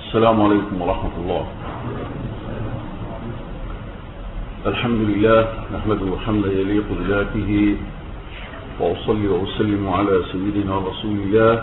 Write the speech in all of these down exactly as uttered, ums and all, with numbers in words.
السلام عليكم ورحمة الله. الحمد لله نحمده حمدا يليق بذاته، وأصلي وأسلم على سيدنا رسول الله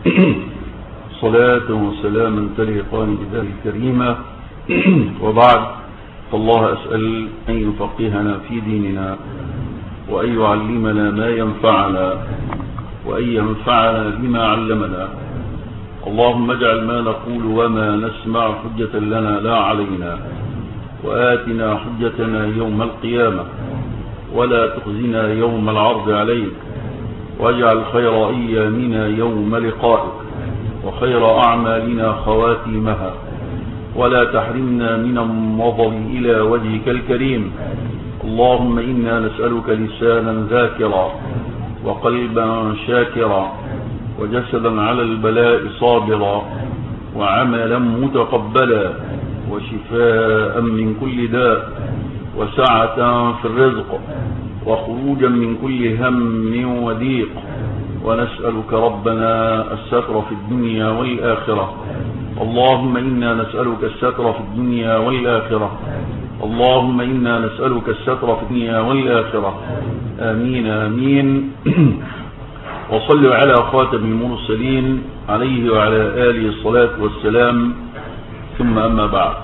صلاة وسلاما تليقان بذاته الكريمة. وبعد، فالله أسأل أن يفقهنا في ديننا، وأن يعلمنا ما ينفعنا، وأن ينفعنا بما علمنا. اللهم اجعل ما نقول وما نسمع حجة لنا لا علينا، وآتنا حجتنا يوم القيامة، ولا تخزنا يوم العرض عليك، واجعل خير أيامنا يوم لقائك، وخير أعمالنا خواتيمها، ولا تحرمنا من النظر إلى وجهك الكريم. اللهم إنا نسألك لسانا ذاكرا، وقلبا شاكرا، وجسدا على البلاء صابرا، وعملا متقبلا، وشفاء من كل داء، وسعة في الرزق، وخروجا من كل هم وضيق. ونسألك ربنا الستر في الدنيا والآخرة. اللهم إنا نسألك الستر في الدنيا والآخرة. اللهم إنا نسألك الستر في الدنيا والآخرة. آمين آمين. وصلوا على خاتم المرسلين عليه وعلى آله الصلاة والسلام. ثم أما بعد،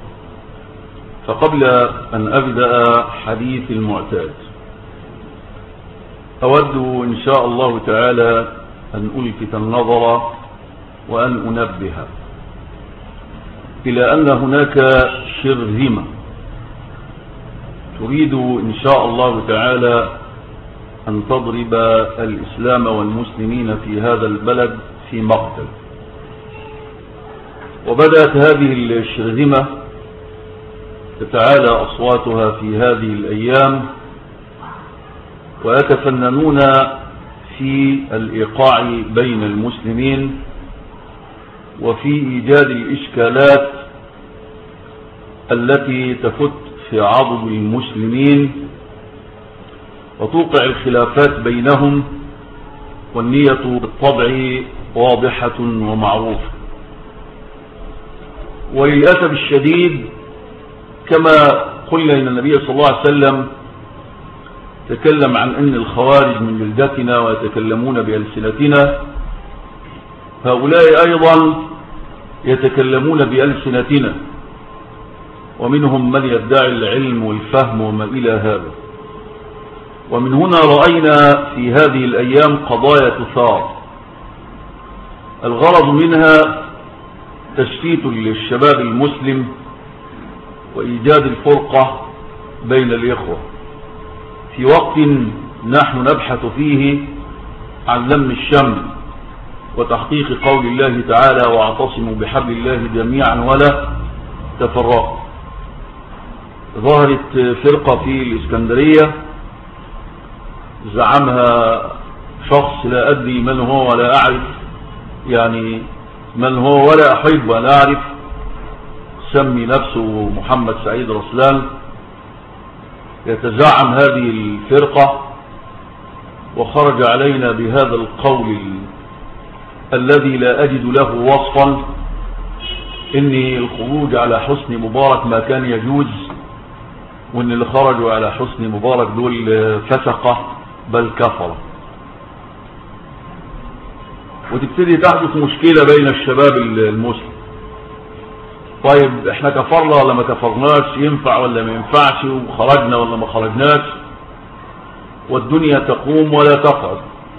فقبل أن أبدأ حديث المعتاد، أود إن شاء الله تعالى أن ألفت النظر وأن أنبه إلى أن هناك شرذمة تريد إن شاء الله تعالى أن تضرب الإسلام والمسلمين في هذا البلد في مقتل. وبدأت هذه الشرذمة تتعالى أصواتها في هذه الأيام، ويتفننون في الإيقاع بين المسلمين وفي إيجاد الإشكالات التي تفت في عضد المسلمين وتوقع الخلافات بينهم، والنية بالطبع واضحة ومعروفة. وللأسف الشديد، كما قلنا إن النبي صلى الله عليه وسلم تكلم عن أن الخوارج من جلدتنا ويتكلمون بألسنتنا، هؤلاء أيضا يتكلمون بألسنتنا، ومنهم من يدعي العلم والفهم وما إلى هذا. ومن هنا رأينا في هذه الأيام قضايا تثار، الغرض منها تشتيت للشباب المسلم وإيجاد الفرقة بين الإخوة، في وقت نحن نبحث فيه عن لم الشمل وتحقيق قول الله تعالى: واعتصموا بحبل الله جميعا ولا تفرقوا. ظهرت فرقة في الإسكندرية زعمها شخص لا أدري من هو ولا أعرف يعني من هو ولا أحب ولا أعرف، سمي نفسه محمد سعيد رسلان، يتزعم هذه الفرقة، وخرج علينا بهذا القول الذي لا أجد له وصفا، إن الخروج على حسني مبارك ما كان يجوز، وإن اللي خرجوا على حسني مبارك دول فسقة بل كفرة. وتبتدي تحدث مشكلة بين الشباب المسلم. طيب احنا كفرنا ولا ما كفرناش؟ ينفع ولا ما ينفعش؟ وخرجنا ولا ما خرجناش؟ والدنيا تقوم ولا تقعد،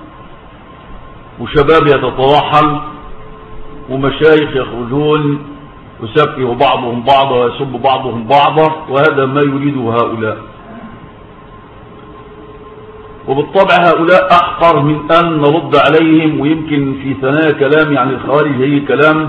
وشباب يتطاحن، ومشايخ يخرجون يسفه بعضهم بعضا ويسب بعضهم بعضا، وهذا ما يريده هؤلاء. وبالطبع هؤلاء أحقر من أن نرد عليهم. ويمكن في ثنايا كلامي عن الخوارج هي كلام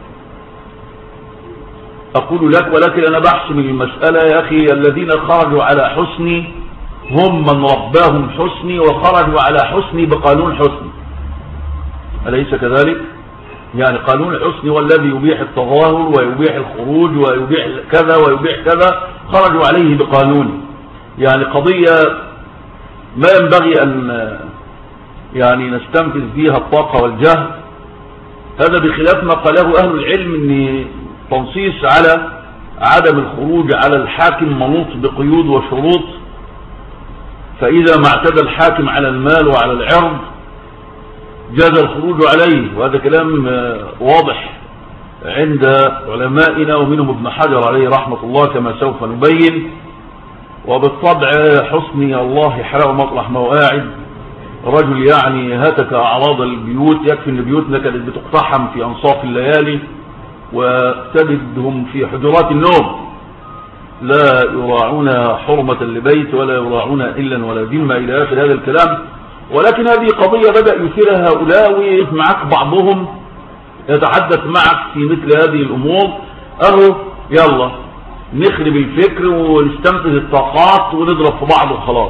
أقول لك، ولكن أنا بحسم المسألة يا أخي. الذين خرجوا على حسني هم من رباهم حسني، وخرجوا على حسني بقانون حسني، أليس كذلك؟ يعني قانون الحسني والذي يبيح التظاهر ويبيح الخروج ويبيح كذا ويبيح كذا، خرجوا عليه بقانون. يعني قضية ما ينبغي أن يعني نستنفذ فيها الطاقة والجهد. هذا بخلاف ما قاله أهل العلم، أن تنصيص على عدم الخروج على الحاكم منوط بقيود وشروط، فإذا ما اعتدى الحاكم على المال وعلى العرض جاز الخروج عليه، وهذا كلام واضح عند علمائنا ومنهم ابن حجر عليه رحمة الله كما سوف نبين. وبالطبع حسني الله يحرقه مطرح ما قاعد، رجل يعني هتك أعراض البيوت، يكفي أن بيوتنا كانت بتقتحم في أنصاف الليالي وتجدهم في حجرات النوم لا يراعون حرمة لبيت ولا يراعون إلا ولا ذمة إلى آخر هذا الكلام. ولكن هذه قضية بدأ يثيرها هؤلاء ومعك بعضهم يتحدث معك في مثل هذه الأمور، أهو يلا نخرب الفكر ونستنفذ الطاقات ونضرب في بعض وخلاص.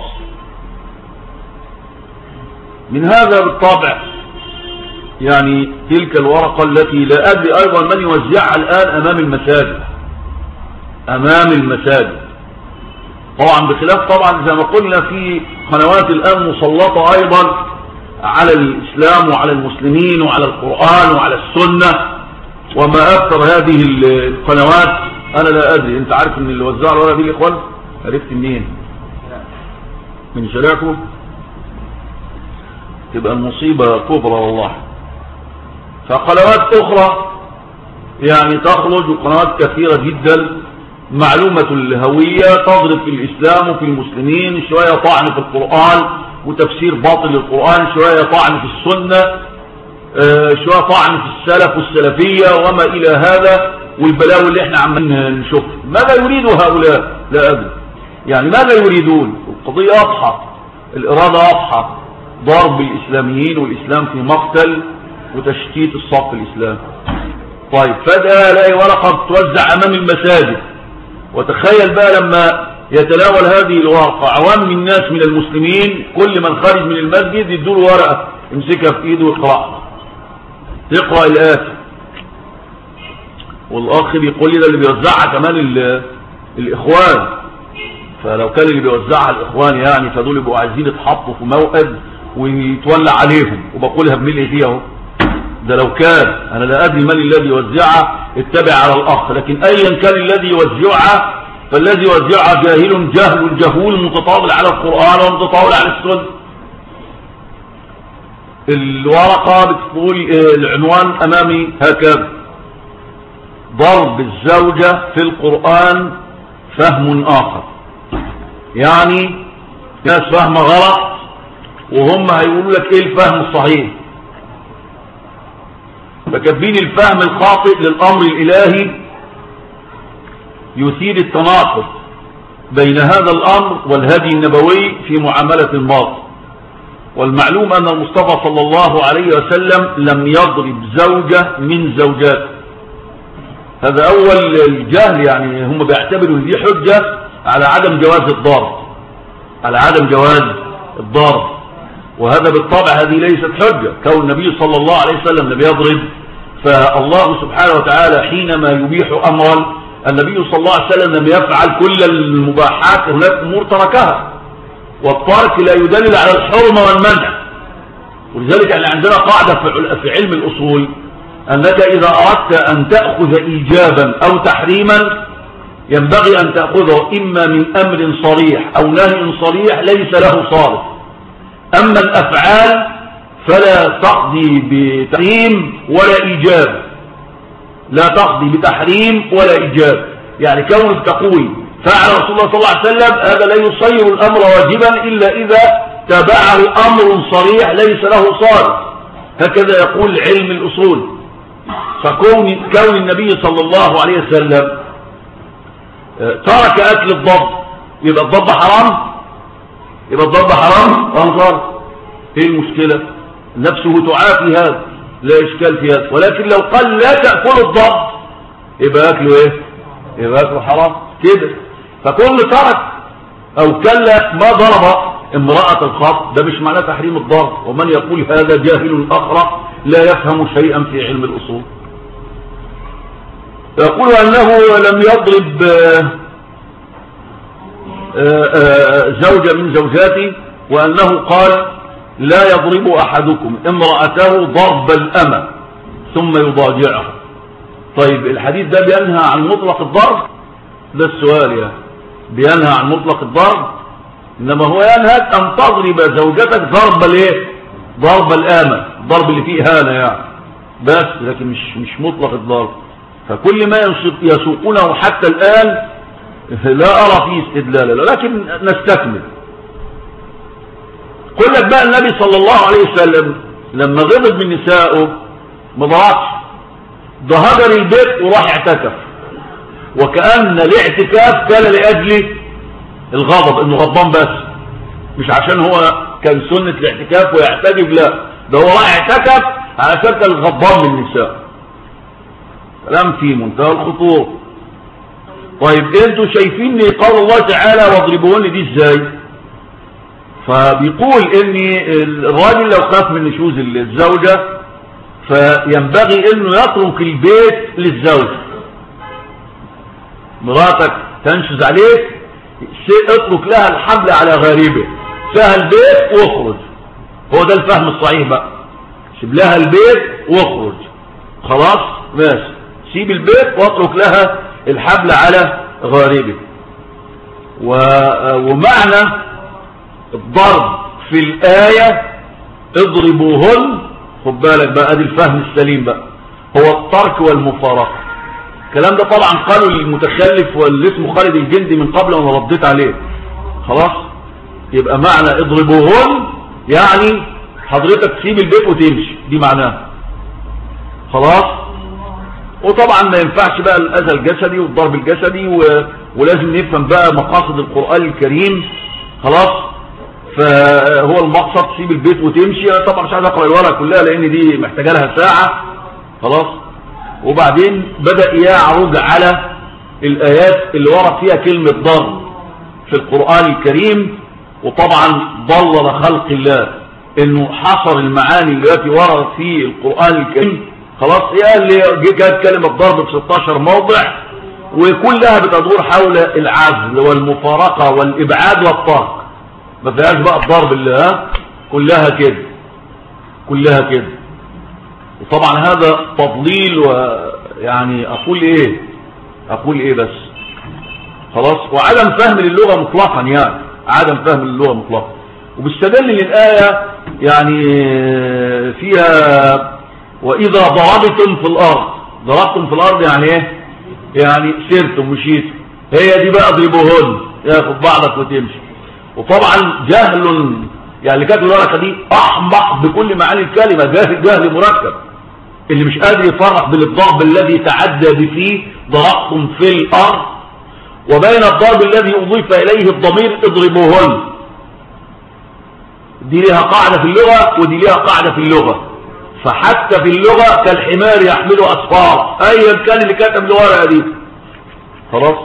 من هذا بالطبع يعني تلك الورقة التي لا أدري أيضا من يوزعها الآن أمام المساجد أمام المساجد طبعا، بخلاف طبعا زي ما قلنا في قنوات الآن مسلطة أيضا على الإسلام وعلى المسلمين وعلى القرآن وعلى السنة، وما أكثر هذه القنوات. أنا لا أدري، أنت عارف أن اللي وزع الورقة دي الإخوان عرفت منين؟ من شارعكم؟ تبقى المصيبة كبرى والله. فقنوات أخرى يعني تخرج، وقنوات كثيرة جدا معلومة الهوية تضرب في الإسلام وفي المسلمين، شوية طعن في القرآن وتفسير باطل للقرآن، شوية طعن في السنة، شوية طعن في السلف والسلفية وما إلى هذا، والبلاوي اللي احنا عمالين نشوفها. ماذا يريد هؤلاء؟ لا أدري يعني ماذا يريدون. القضية واضحة، الإرادة واضحة، ضرب الإسلاميين والإسلام في مقتل وتشتيت الصف الإسلامي. طيب فجأة الاقي ورقة توزع أمام المساجد، وتخيل بقى لما يتناول هذه الورقة عوام من الناس من المسلمين، كل من خارج من المسجد يدور ورقة يمسكها في ايده ويقرأها، تقرأ الآية، والأخ بيقول لي ده اللي بيوزعها كمان الإخوان. فلو كان اللي بيوزعها الإخوان يعني فدول يبقوا عايزين يتحطوا في موقد ويتولى عليهم، وبقولها بملء فيها اهو. ده لو كان، أنا لا أدري من الذي يوزعها، اتبع على الأخ، لكن أيا كان الذي يوزعها فالذي يوزعها جاهل جهل جهول متطاول على القرآن ومتطاول على السنة. الورقة بتقول العنوان أمامي هكذا: ضرب الزوجة في القرآن فهم آخر. يعني ناس فهم غلط وهم هيقولوا لك ايه الفهم الصحيح، فكاتبين الفهم الخاطئ للأمر الإلهي يثير التناقض بين هذا الأمر والهدي النبوي في معاملة المرأة. والمعلوم أن المصطفى صلى الله عليه وسلم لم يضرب زوجة من زوجاته. هذا أول الجهل، يعني هم بيعتبروا دي حجة على عدم جواز الضرب، على عدم جواز الضرب، وهذا بالطبع هذه ليست حجة. كون النبي صلى الله عليه وسلم لم يضرب، فالله سبحانه وتعالى حينما يبيح أمرا النبي صلى الله عليه وسلم لم يفعل كل المباحات، هناك أمور تركها، والترك لا يدلل على الحرمة والمنع. ولذلك احنا عندنا قاعدة في علم الأصول أنك إذا أردت أن تأخذ إيجابا أو تحريما ينبغي أن تأخذه إما من أمر صريح أو نهي صريح ليس له صارف. أما الأفعال فلا تقضي بتحريم ولا إيجاب، لا تقضي بتحريم ولا إيجاب. يعني كونك تقول فعل رسول الله صلى الله عليه وسلم، هذا لا يصير الأمر واجبا إلا إذا تبعه أمر صريح ليس له صارف. هكذا يقول علم الأصول. فكون كون النبي صلى الله عليه وسلم ترك أكل الضب، يبقى الضب حرام؟ يبقى الضب حرام وانظر ايه المشكلة؟ نفسه تعافي هذا، لا إشكال في هذا. ولكن لو قال لا تأكل الضب يبقى أكله ايه؟ يبقى أكله حرام كده. فكل ترك أو كلا ما ضرب امرأة الخط، ده مش معناه تحريم الضرب. ومن يقول هذا جاهل أخرى لا يفهم شيئا في علم الأصول. يقول أنه لم يضرب زوجة من زوجاته، وأنه قال لا يضرب أحدكم امرأته ضرب الأمة ثم يضاجعها. طيب الحديث ده بينهى عن مطلق الضرب؟ ده السؤال يعني. بينهى عن مطلق الضرب؟ انما هو ينهى ان تضرب زوجتك ضرب الايه؟ ضرب الامة، الضرب اللي فيه هانة يعني، بس لكن مش مش مطلق الضرب. فكل ما يسوقونه حتى الآن لا أرى فيه استدلالا، لكن نستكمل. قل لك بقى النبي صلى الله عليه وسلم لما غضب من نسائه ما ضربش، ده هجر البيت وراح اعتكف، وكأن الاعتكاف كان لأجل الغضب، انه غضبان بس، مش عشان هو كان سنة الاعتكاف ويعتكف، لا ده هو راح اعتكف على شكل الغضبان من النساء. كلام في منتهى الخطوره. طيب انتوا شايفين قول الله تعالى واضربوهن دي ازاي؟ فبيقول ان الراجل لو خاف من نشوز الزوجة فينبغي انه يترك البيت للزوجة. مراتك تنشز عليك، اترك لها الحبل على غريبه، سهل البيت واخرج. هو ده الفهم الصحيح بقى، سيب لها البيت واخرج، خلاص ماشي، سيب البيت واترك لها الحبل على غاربه. ومعنى الضرب في الآية اضربوهن، خد بالك بقى، ادي الفهم السليم بقى، هو الترك والمفارقة. الكلام ده طبعا قالوا المتخلف واللي اسمه خالد الجندي من قبل وانا رديت عليه، خلاص. يبقى معنى اضربوهن يعني حضرتك تسيب البيت وتمشي، دي معناها، خلاص. وطبعا ما ينفعش بقى الاذى الجسدي والضرب الجسدي و... ولازم نفهم بقى مقاصد القرآن الكريم، خلاص. فهو المقصد تسيب البيت وتمشي. انا طبعا مش عايز اقرا الورقه كلها لان دي محتاجه لها ساعه، خلاص. وبعدين بدأ يعرض على الآيات اللي ورد فيها كلمة ضرب في القرآن الكريم، وطبعا ضلل خلق الله انه حصر المعاني التي وردت في القرآن الكريم، خلاص. هي اللي جاءت كلمة ضرب في ستاشر موضع، وكلها بتدور حول العزل والمفارقة والإبعاد والطرق، ما فيهاش بقى الضرب اللي ها كلها كده، كلها كده. وطبعا هذا تضليل، ويعني اقول ايه اقول ايه بس، خلاص. وعدم فهم للغة مطلقا، يعني عدم فهم للغة مطلقا. وبالستدل للآية يعني فيها واذا ضربتم في الارض، ضربتم في الارض يعني ايه؟ يعني سرتم مشيتم، هي دي بقى اضربوهن، ياخد بعضك وتمشي. وطبعا جهل، يعني اللي كاتب الورقه دي احمق بكل معاني الكلمه، جاهل جهل مركب، اللي مش قادر يفرق بين الضرب الذي تعدى بفيه ضربتم في الارض وبين الضرب الذي اضيف اليه الضمير اضربوهن. دي لها قاعده في اللغه ودي لها قاعده في اللغه. فحتى في اللغه كالحمار يحمل اسفارا، ايا كان اللي كاتب الورقه دي، خلاص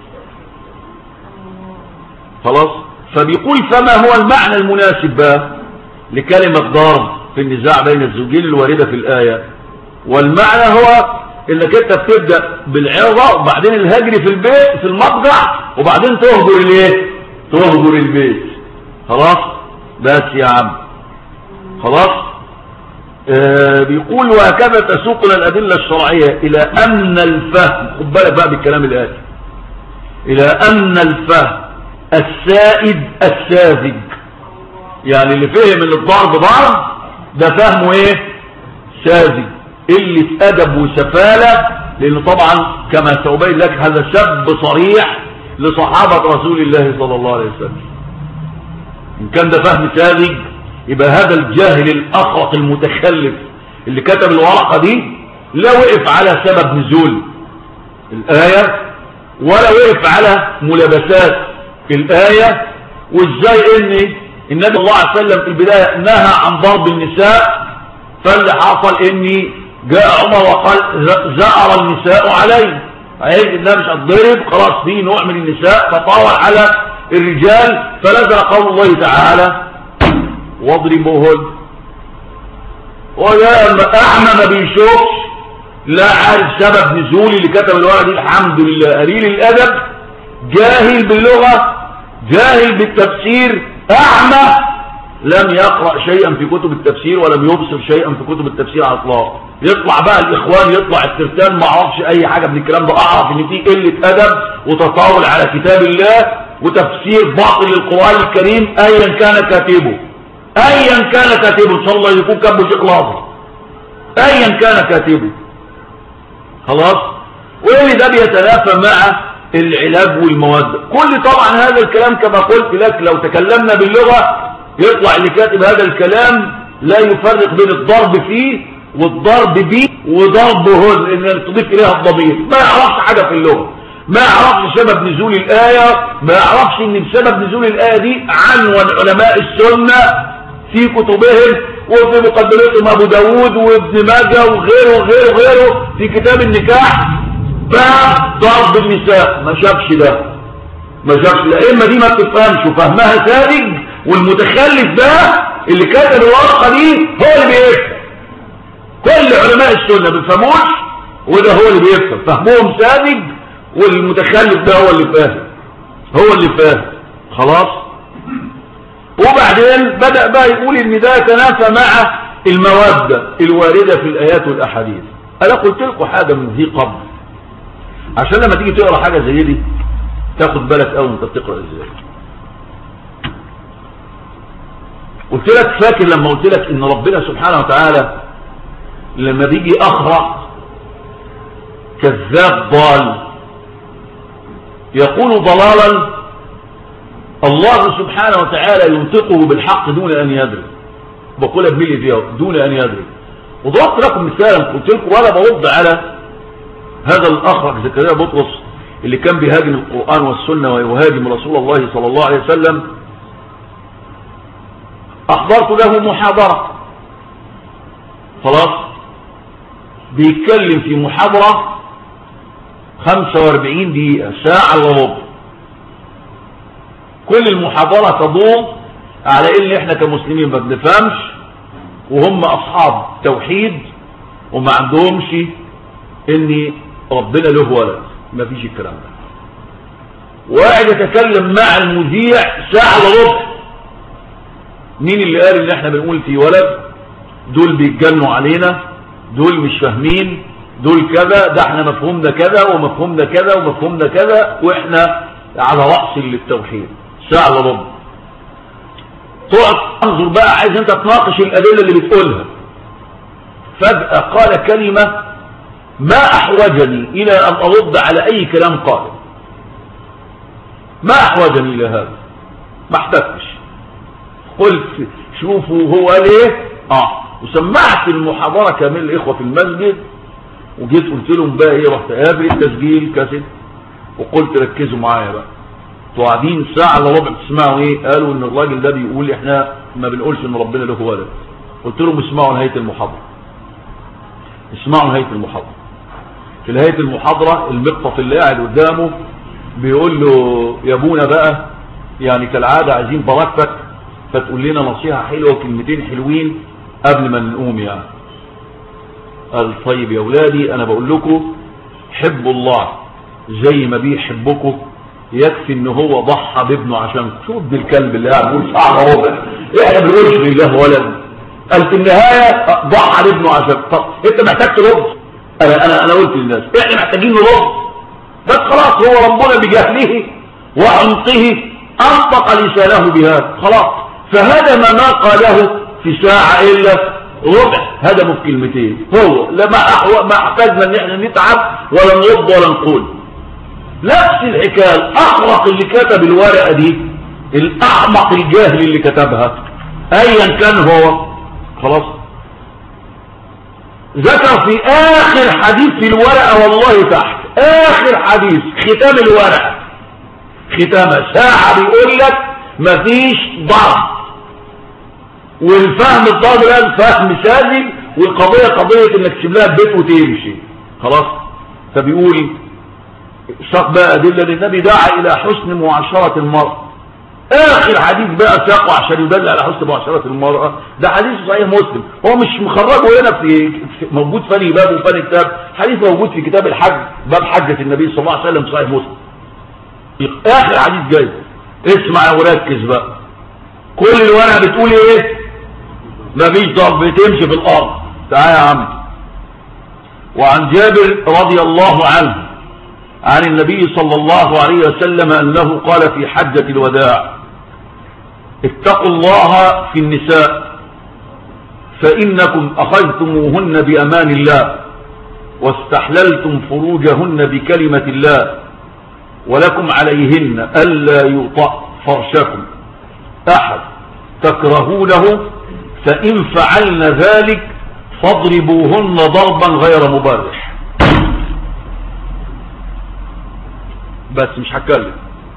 خلاص. فبيقول فما هو المعنى المناسب بقى لكلمة ضرب في النزاع بين الزوجين الواردة في الآية؟ والمعنى هو انك انت بتبدأ بالعظة وبعدين الهجر في البيت في المضجع وبعدين تهجر الايه؟ تهجر البيت، خلاص. بس يا عم خلاص. آه بيقول وهكذا تسوقنا الأدلة الشرعية إلى أن الفهم، خد بالك بقى بالكلام الآتي، إلى أن الفهم السائد الساذج، يعني اللي فهم ان الضرب ضرب ده فهمه ايه؟ ساذج، قلة ادب وسفالة، لانه طبعا كما سأبين لك هذا سب صريح لصحابة رسول الله صلى الله عليه وسلم. ان كان ده فهم ساذج يبقى هذا الجاهل الاخرق المتخلف اللي كتب الورقة دي لا وقف على سبب نزول الآية ولا وقف على ملابسات في الآية، وازاي ان النبي صلى الله عليه وسلم في البداية نهى عن ضرب النساء، فاللي حصل ان جاء عمر وقال زأر النساء علي، عايز انها مش هتضرب، خلاص في نوع من النساء تطاول على الرجال، فنزل قول الله تعالى واضربوهن. وده اعمى ما بيشوفش، لا عارف سبب نزول اللي كتب الورقه دي، الحمد لله قليل الادب، جاهل باللغة، جاهل بالتفسير، اعمى لم يقرأ شيئا في كتب التفسير ولم يبصر شيئا في كتب التفسير على الاطلاق. يطلع بقى الاخوان، يطلع الترتان، ما اعرفش اي حاجه من الكلام ده. اعرف ان في قله ادب وتطاول على كتاب الله وتفسير باطل للقران الكريم ايا كان كاتبه، ايا كان كاتبه، ان شاء الله يكون كاتبه شيخ الازهر، ايا كان كاتبه. خلاص. واللي ده بيتنافى مع العلاج والمواد. كل طبعا هذا الكلام كما قلت لك لو تكلمنا باللغه يطلع اللي كاتب هذا الكلام لا يفرق بين الضرب فيه والضرب بيه وضربه ان تضيف اليها الضمير. ما يعرفش حاجه في اللغه، ما يعرفش سبب نزول الايه، ما يعرفش ان بسبب نزول الايه دي عنون علماء السنه في كتبهم وفي مقدمتهم ابو داود وابن ماجه وغيره وغيره وغيره في كتاب النكاح باب ضرب النساء. ما شافش ده، ما شافش. الائمه دي ما بتفهمش وفهمها ساذج، والمتخلف ده اللي كاتب الورقه دي هو اللي بيفهم. كل علماء السنه ما بيفهموش وده هو اللي بيفهم، فهمهم ساذج، والمتخلف ده هو اللي فاهم، هو اللي فاهم. خلاص. وبعدين بدأ بقى يقول ان ده يتنافى مع المودة الواردة في الآيات والأحاديث. أنا قلت لكم حاجة من ذي قبل عشان لما تيجي تقرأ حاجة زي دي تاخد بالك أول انت بتقرأ ازاي. قلت لك، فاكر لما قلت لك ان ربنا سبحانه وتعالى لما بيجي أخرق كذاب ضال يكون ضلالا، الله سبحانه وتعالى ينطقه بالحق دون أن يدري. بقولها بملي فيها دون أن يدري. وضربت لكم مثالا قلت لكم وأنا برد على هذا الأخرق زكريا بطرس اللي كان بيهاجم القرآن والسنة ويهاجم رسول الله صلى الله عليه وسلم. أحضرت له محاضرة، خلاص، بيتكلم في محاضرة خمسة واربعين دقيقة، ساعة الا ربع. كل المحاضرة تدور على ان احنا كمسلمين ما بنفهمش وهم اصحاب توحيد وما عندهمش ان ربنا له ولد، ما فيش الكلام ده. وقاعد يتكلم مع المذيع ساعة الا ربع. مين اللي قال ان احنا بنقول في ولد؟ دول بيتجنوا علينا، دول مش فاهمين، دول كذا، ده احنا مفهومنا كذا ومفهومنا كذا ومفهومنا كذا واحنا على رأس للتوحيد. ساعة الا ربع. تقعد تنظر بقى، عايز انت تناقش الادله اللي بتقولها. فجأة قال كلمة ما احوجني الى ان ارد على اي كلام قال. ما احوجني الى هذا، ما احتجتش. قلت شوفوا هو ليه. اه وسمعت المحاضرة كامل الاخوة في المسجد، وجيت قلت لهم بقى ايه، رحت قابل التسجيل كاسيت وقلت ركزوا معايا بقى. قاعدين ساعة الا ربع تسمعوا ايه؟ قالوا ان الراجل ده بيقول احنا ما بنقولش ان ربنا له ولد. قلت لهم اسمعوا نهاية المحاضرة، اسمعوا نهاية المحاضرة. في نهاية المحاضرة المقطف اللي قاعد قدامه بيقول له يا ابونا بقى يعني كالعادة عايزين بركتك فتقول لنا نصيحة حلوة وكلمتين حلوين قبل ما نقوم يعني. قال طيب يا اولادي انا بقول لكم حبوا الله زي ما بيحبكم، يكفي ان هو ضحى بابنه عشانكم. شوف ابن الكلب اللي قاعد بيقول ساعه ربع احنا بنقولش لله ولد، قال في النهايه ضحى بابنه عشانكم. طب انت محتاج ترد؟ انا انا انا قلت للناس احنا محتاجين نرد، بس خلاص هو ربنا بجهله وعمقه انطق لسانه بهذا خلاص. فهذا ما ما قاله في ساعه الا ربع هدمه في كلمتين. هو لما أحو... ما احتاجنا ان احنا نتعب ولا نرد ولا نقول. نفس الحكايه الاخرق اللي كتب الورقه دي، الاحمق الجاهل اللي كتبها ايا كان هو، خلاص ذكر في اخر حديث في الورقه والله تحت اخر حديث ختام الورقه، ختامها ساعه بيقول لك مفيش ضرب، والفهم الضرب ده فهم ساذج، والقضيه قضيه انك تسيب لها البيت وتمشي خلاص. فبيقول ساق بقى أدلة للنبي دعا إلى حسن معاشرة المرأة. آخر حديث بقى ساقه عشان يدل على حسن معاشرة المرأة، ده حديث صحيح مسلم، هو مش مخرجه هنا في موجود فني باب وفني كتاب، حديث موجود في كتاب الحج باب حجة النبي صلى الله عليه وسلم صحيح مسلم. آخر حديث جاي، اسمع وركز بقى. كل الورقة بتقول ايه؟ مفيش ضرب، بتمشي في الارض. تعالى يا عم. وعن جابر رضي الله عنه عن النبي صلى الله عليه وسلم انه قال في حجة الوداع: اتقوا الله في النساء فانكم اخذتموهن بامان الله واستحللتم فروجهن بكلمة الله ولكم عليهن ألا يطأ فرشكم أحد تكرهونه فإن فعلن ذلك فاضربوهن ضربا غير مبرح. بس مش هتكلم،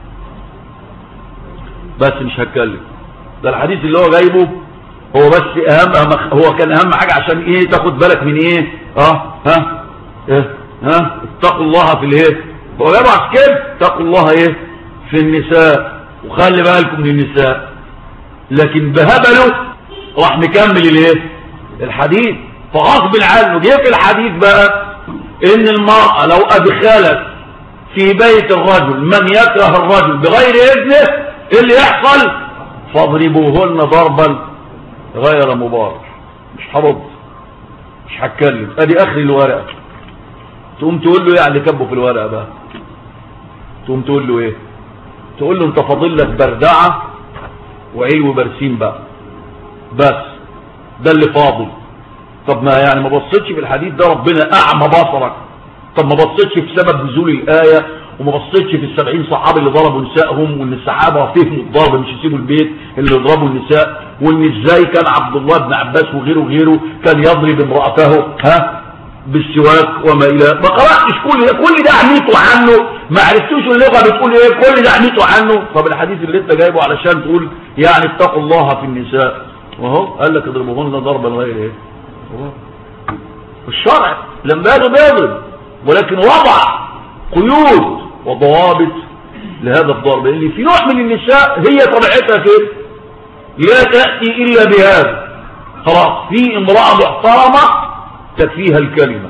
بس مش هتكلم. ده الحديث اللي هو جايبه هو بس اهم، هو كان اهم حاجة عشان ايه؟ تاخد بالك من ايه؟ اه ها ايه ها اتقوا الله في الايه؟ هو جايبه عشان كده اتقوا الله ايه؟ في النساء، وخلي بالكم من النساء. لكن بهبله راح مكمل الايه؟ الحديث. فغصب عنه جه في الحديث بقى ان المرأة لو ادخلت في بيت الرجل من يكره الرجل بغير اذنه ايه اللي يحصل؟ فاضربوهن ضربا غير مبارك. مش هرد، مش هتكلم. ادي اخر الورقه. تقوم تقول له يعني كبه في الورقه بقى، تقوم تقول له ايه؟ تقول له انت فاضل لك بردعه وعلو برسيم بقى، بس ده اللي فاضل. طب ما يعني ما بصيتش في الحديث ده ربنا اعمى بصرك؟ طب ما بصيتش في سبب نزول الايه، وما بصيتش في السبعين صحابي اللي ضربوا نسائهم، وان الصحابه فهموا الضرب مش يسيبوا البيت اللي يضربوا النساء، وان ازاي كان عبد الله بن عباس وغيره وغيره كان يضرب امراته ها بالسواك وما الى. ما قراتش كل ده، كل ده عميته عنه، ما عرفتوش اللغه بتقول ايه، كل ده عميته عنه. طب الحديث اللي انت جايبه علشان تقول يعني اتقوا الله في النساء، وهو قال لك اضربوهن ضربا غير ايه؟ الشرع لما يضرب يضرب، ولكن وضع قيود وضوابط لهذا الضرب، لان في نوع من النساء هي طبيعتها كده لا تأتي الا بهذا. خلاص في امرأة محترمة تكفيها الكلمة،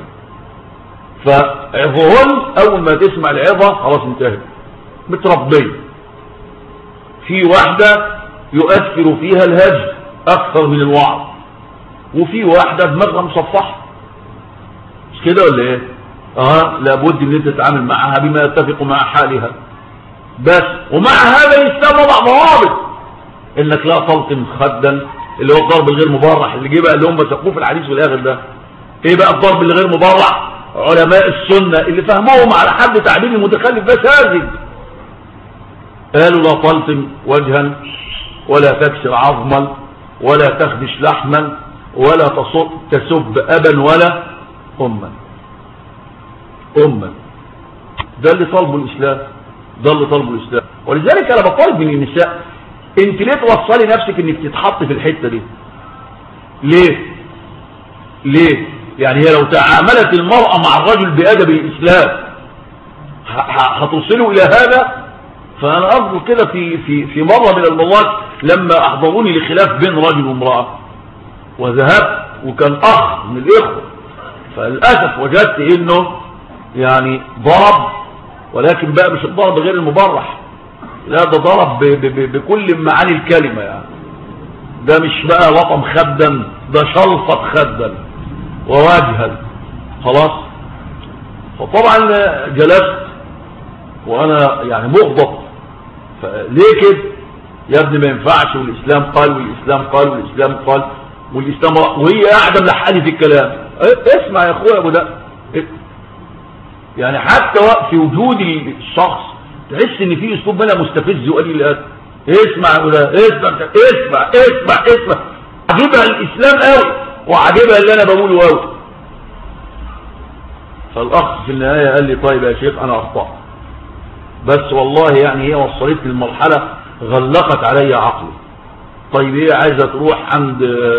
فعظهن اول ما تسمع العظة خلاص انتهت، متربية. في واحدة يؤثر فيها الهجر اكثر من الوعظ، وفي واحدة دماغها مصفحة، مش كده ولا ايه؟ اه لابد ان انت تتعامل معها بما يتفق مع حالها بس. ومع هذا الاسلام وضع ضوابط، انك لا تلطم خدا، اللي هو الضرب الغير مبرح اللي جه بقى اللي هم سقوه في الحديث في الاخر ده. ايه بقى الضرب الغير مبرح؟ علماء السنه اللي فهموهم على حد تعبير المتخلف بس هذه قالوا لا تلطم وجها ولا تكسر عظما ولا تخدش لحما ولا تصب تسب ابا ولا اما. أمة ده اللي طلبه الإسلام، ده اللي طلبه الإسلام. ولذلك أنا بطالب من النساء، أنت ليه توصلي نفسك أنك تتحط في الحتة دي؟ ليه؟ ليه؟ يعني هي لو تعاملت المرأة مع الرجل بأدب الإسلام هتوصلوا إلى هذا. فأنا أذكر كده في في في مرة من المرات لما أحضروني لخلاف بين رجل وامرأة، وذهبت وكان أخ من الإخوة، فللأسف وجدت إنه يعني ضرب، ولكن بقى مش الضرب غير المبرح، لا ده ضرب بكل معاني الكلمة. يعني ده مش بقى لطم خدا، ده شلفط خدا ووجها. خلاص. فطبعا جلست وانا يعني مغضب، فليه كده يا ابني؟ ما ينفعش، والاسلام قال والاسلام قال والاسلام قال والاسلام، وهي قاعده ملحقني في الكلام. اسمع يا اخويا ابو ده، يعني حتى في وجود الشخص تحس ان في اسلوب منها مستفز وقليل الادب. اسمع ولا اسمع اسمع اسمع اسمع. عجبها الاسلام قوي وعجبها اللي انا بقوله قوي. فالاخ في النهايه قال لي طيب يا شيخ انا اخطأت، بس والله يعني هي وصلتني لمرحله غلقت علي عقلي. طيب هي عايزه تروح عند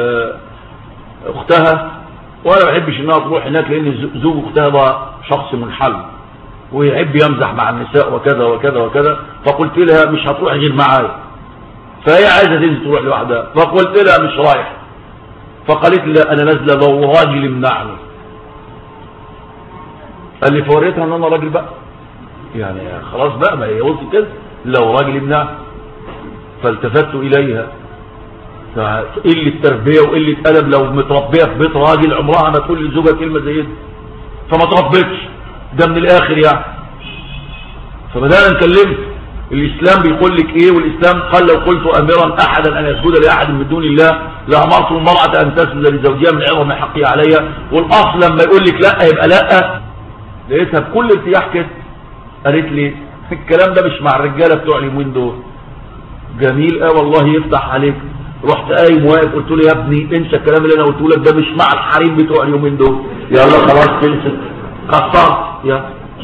اختها، وانا ما بحبش انها تروح هناك لان زوج اختها ده شخص منحل ويحب يمزح مع النساء وكذا وكذا وكذا. فقلت لها مش هتروح غير معايا، فهي عايزه تنزل تروح لوحدها، فقلت لها مش رايح. فقالت لي لا انا نازله لو راجل يمنعني. قال لي فوريتها ان انا راجل بقى، يعني خلاص بقى ما هي وصلت كده لو راجل يمنعني. فالتفت اليها قلة تربية وقلة أدب. لو متربية في بيت راجل عمرها ما تقول لزوجها كلمة زي دي، فما تربيتش. ده من الآخر يعني. فبدأنا نكلمك الإسلام بيقول لك إيه، والإسلام قال لو قلت أمرا أحدا أن يسجد لأحد من دون الله لأمرت المرأة أن تسجد لزوجها من عظم حقه عليها. والأصل لما يقول لك لا يبقى لا. لقيتها بكل ارتياح كده قالت لي الكلام ده مش مع الرجالة بتوع اليومين دول. جميل اه والله يفتح عليك. رحت قايم واقف قلت له يا ابني انسى الكلام اللي انا قلته لك ده مش مع الحريم بتوع اليومين دول. يلا خلاص خلصت قصرت يا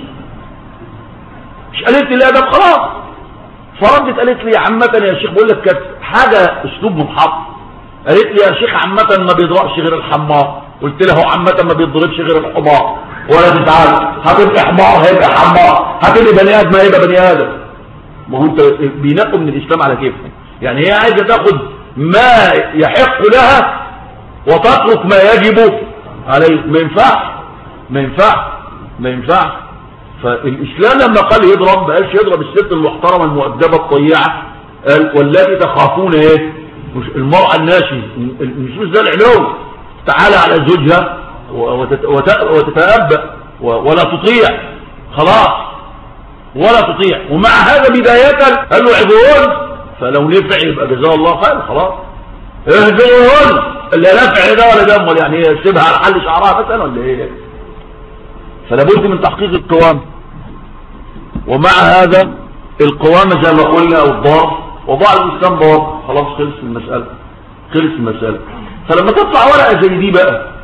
مش قالت لي لا ده خلاص. فردت قالت لي يا عامة يا شيخ بقول لك كانت حاجة اسلوب منحط. قالت لي يا شيخ عامة ما بيضربش غير الحمار. قلت له عامة ما بيضربش غير الحمار. ولا تتعال هتبقى حمار هيبقى حمار، هتبقى بني ادم هيبقى بني ادم. ما هو انت بينقوا من الاسلام على كيف يعني. هي عايزه تاخد ما يحق لها وتترك ما يجب عليه. ما ينفعش ما ينفعش ما ينفعش. فالاسلام لما قال يضرب ما قالش يضرب الست المحترمه المؤدبه الطيعه. قال والتي تخافون ايه المراه الناشئه مش زي العلو تعالى على زوجها وتتأبى ولا تطيع خلاص ولا تطيع. ومع هذا بداية قال له عذرون فلو نفع يبقى جزاه الله خير خلاص. اهدرون اللي نفع ده ولا دم يعني هي سيبها على حل شعرها مثلا ولا ايه. فلا بد من تحقيق القوام. ومع هذا القوامة زي ما قلنا او الضار وضع الاسلام ضار خلاص خلص المسألة خلص المسألة. فلما تطلع ورقة زي دي بقى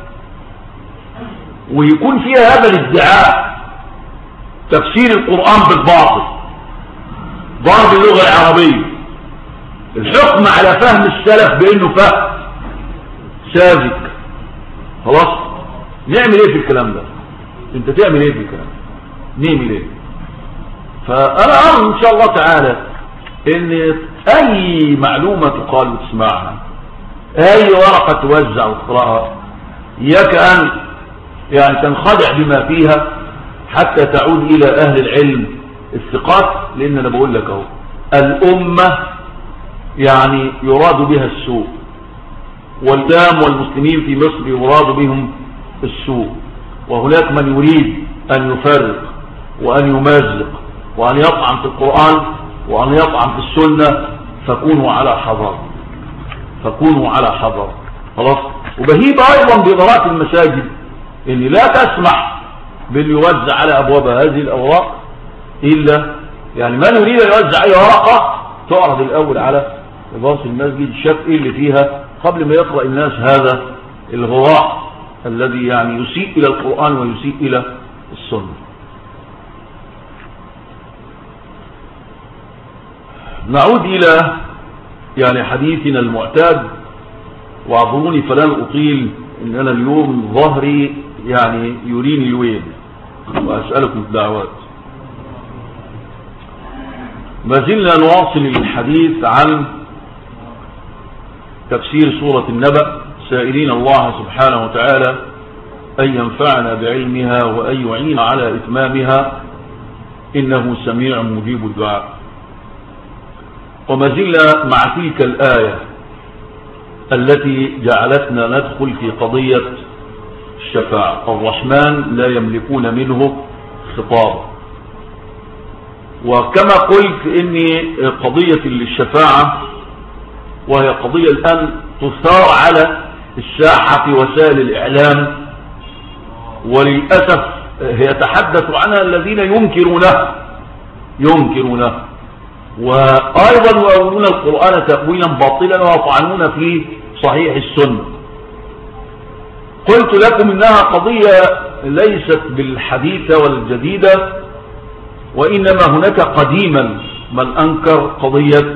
ويكون فيها هذا الادعاء تفسير القرآن بالباطل ضرب اللغة العربية الحكم على فهم السلف بانه فهم ساذج خلاص نعمل ايه في الكلام ده؟ انت تعمل ايه في الكلام ده؟ نعمل ايه؟ فانا ارى ان شاء الله تعالى ان اي معلومة تقال وتسمعها اي ورقة توزع وتقرأها اياك ان يعني تنخدع بما فيها حتى تعود الى اهل العلم الثقات. لان انا بقول لك اهو الامة يعني يراد بها السوء والدام والمسلمين في مصر يراد بهم السوء. وهناك من يريد ان يفرق وان يمزق وان يطعن في القرآن وان يطعن في السنة. فكونوا على حذر فكونوا على حذر خلاص. وبهيب ايضا بإدارات المساجد ان لا تسمح باللي يوزع على ابوابها هذه الاوراق الا يعني من يريد ان يوزع اي ورقه تعرض الاول على إدارة المسجد شاف ايه اللي فيها قبل ما يقرأ الناس هذا الغراء الذي يعني يسيء الى القرآن ويسيء الى السنة. نعود الى يعني حديثنا المعتاد. واعذروني فلن اطيل ان انا اليوم ظهري يعني يريني الويل واسألكم الدعوات. ما زلنا نواصل الحديث عن تفسير سورة النبأ سائلين الله سبحانه وتعالى أن ينفعنا بعلمها وأن يعين على إتمامها إنه سميع مجيب الدعاء. وما زلنا مع تلك الآية التي جعلتنا ندخل في قضية الشفاعة. الرحمن لا يملكون منه خطابا. وكما قلت إن قضية الشفاعة وهي قضية الآن تثار على الساحة في وسائل الإعلام وللأسف يتحدث عنها الذين ينكرونه ينكرونه وأيضا يؤولون القرآن تأويلا باطلا ويطعنون في صحيح السنة. قلت لكم إنها قضية ليست بالحديثة والجديدة وإنما هناك قديما من أنكر قضية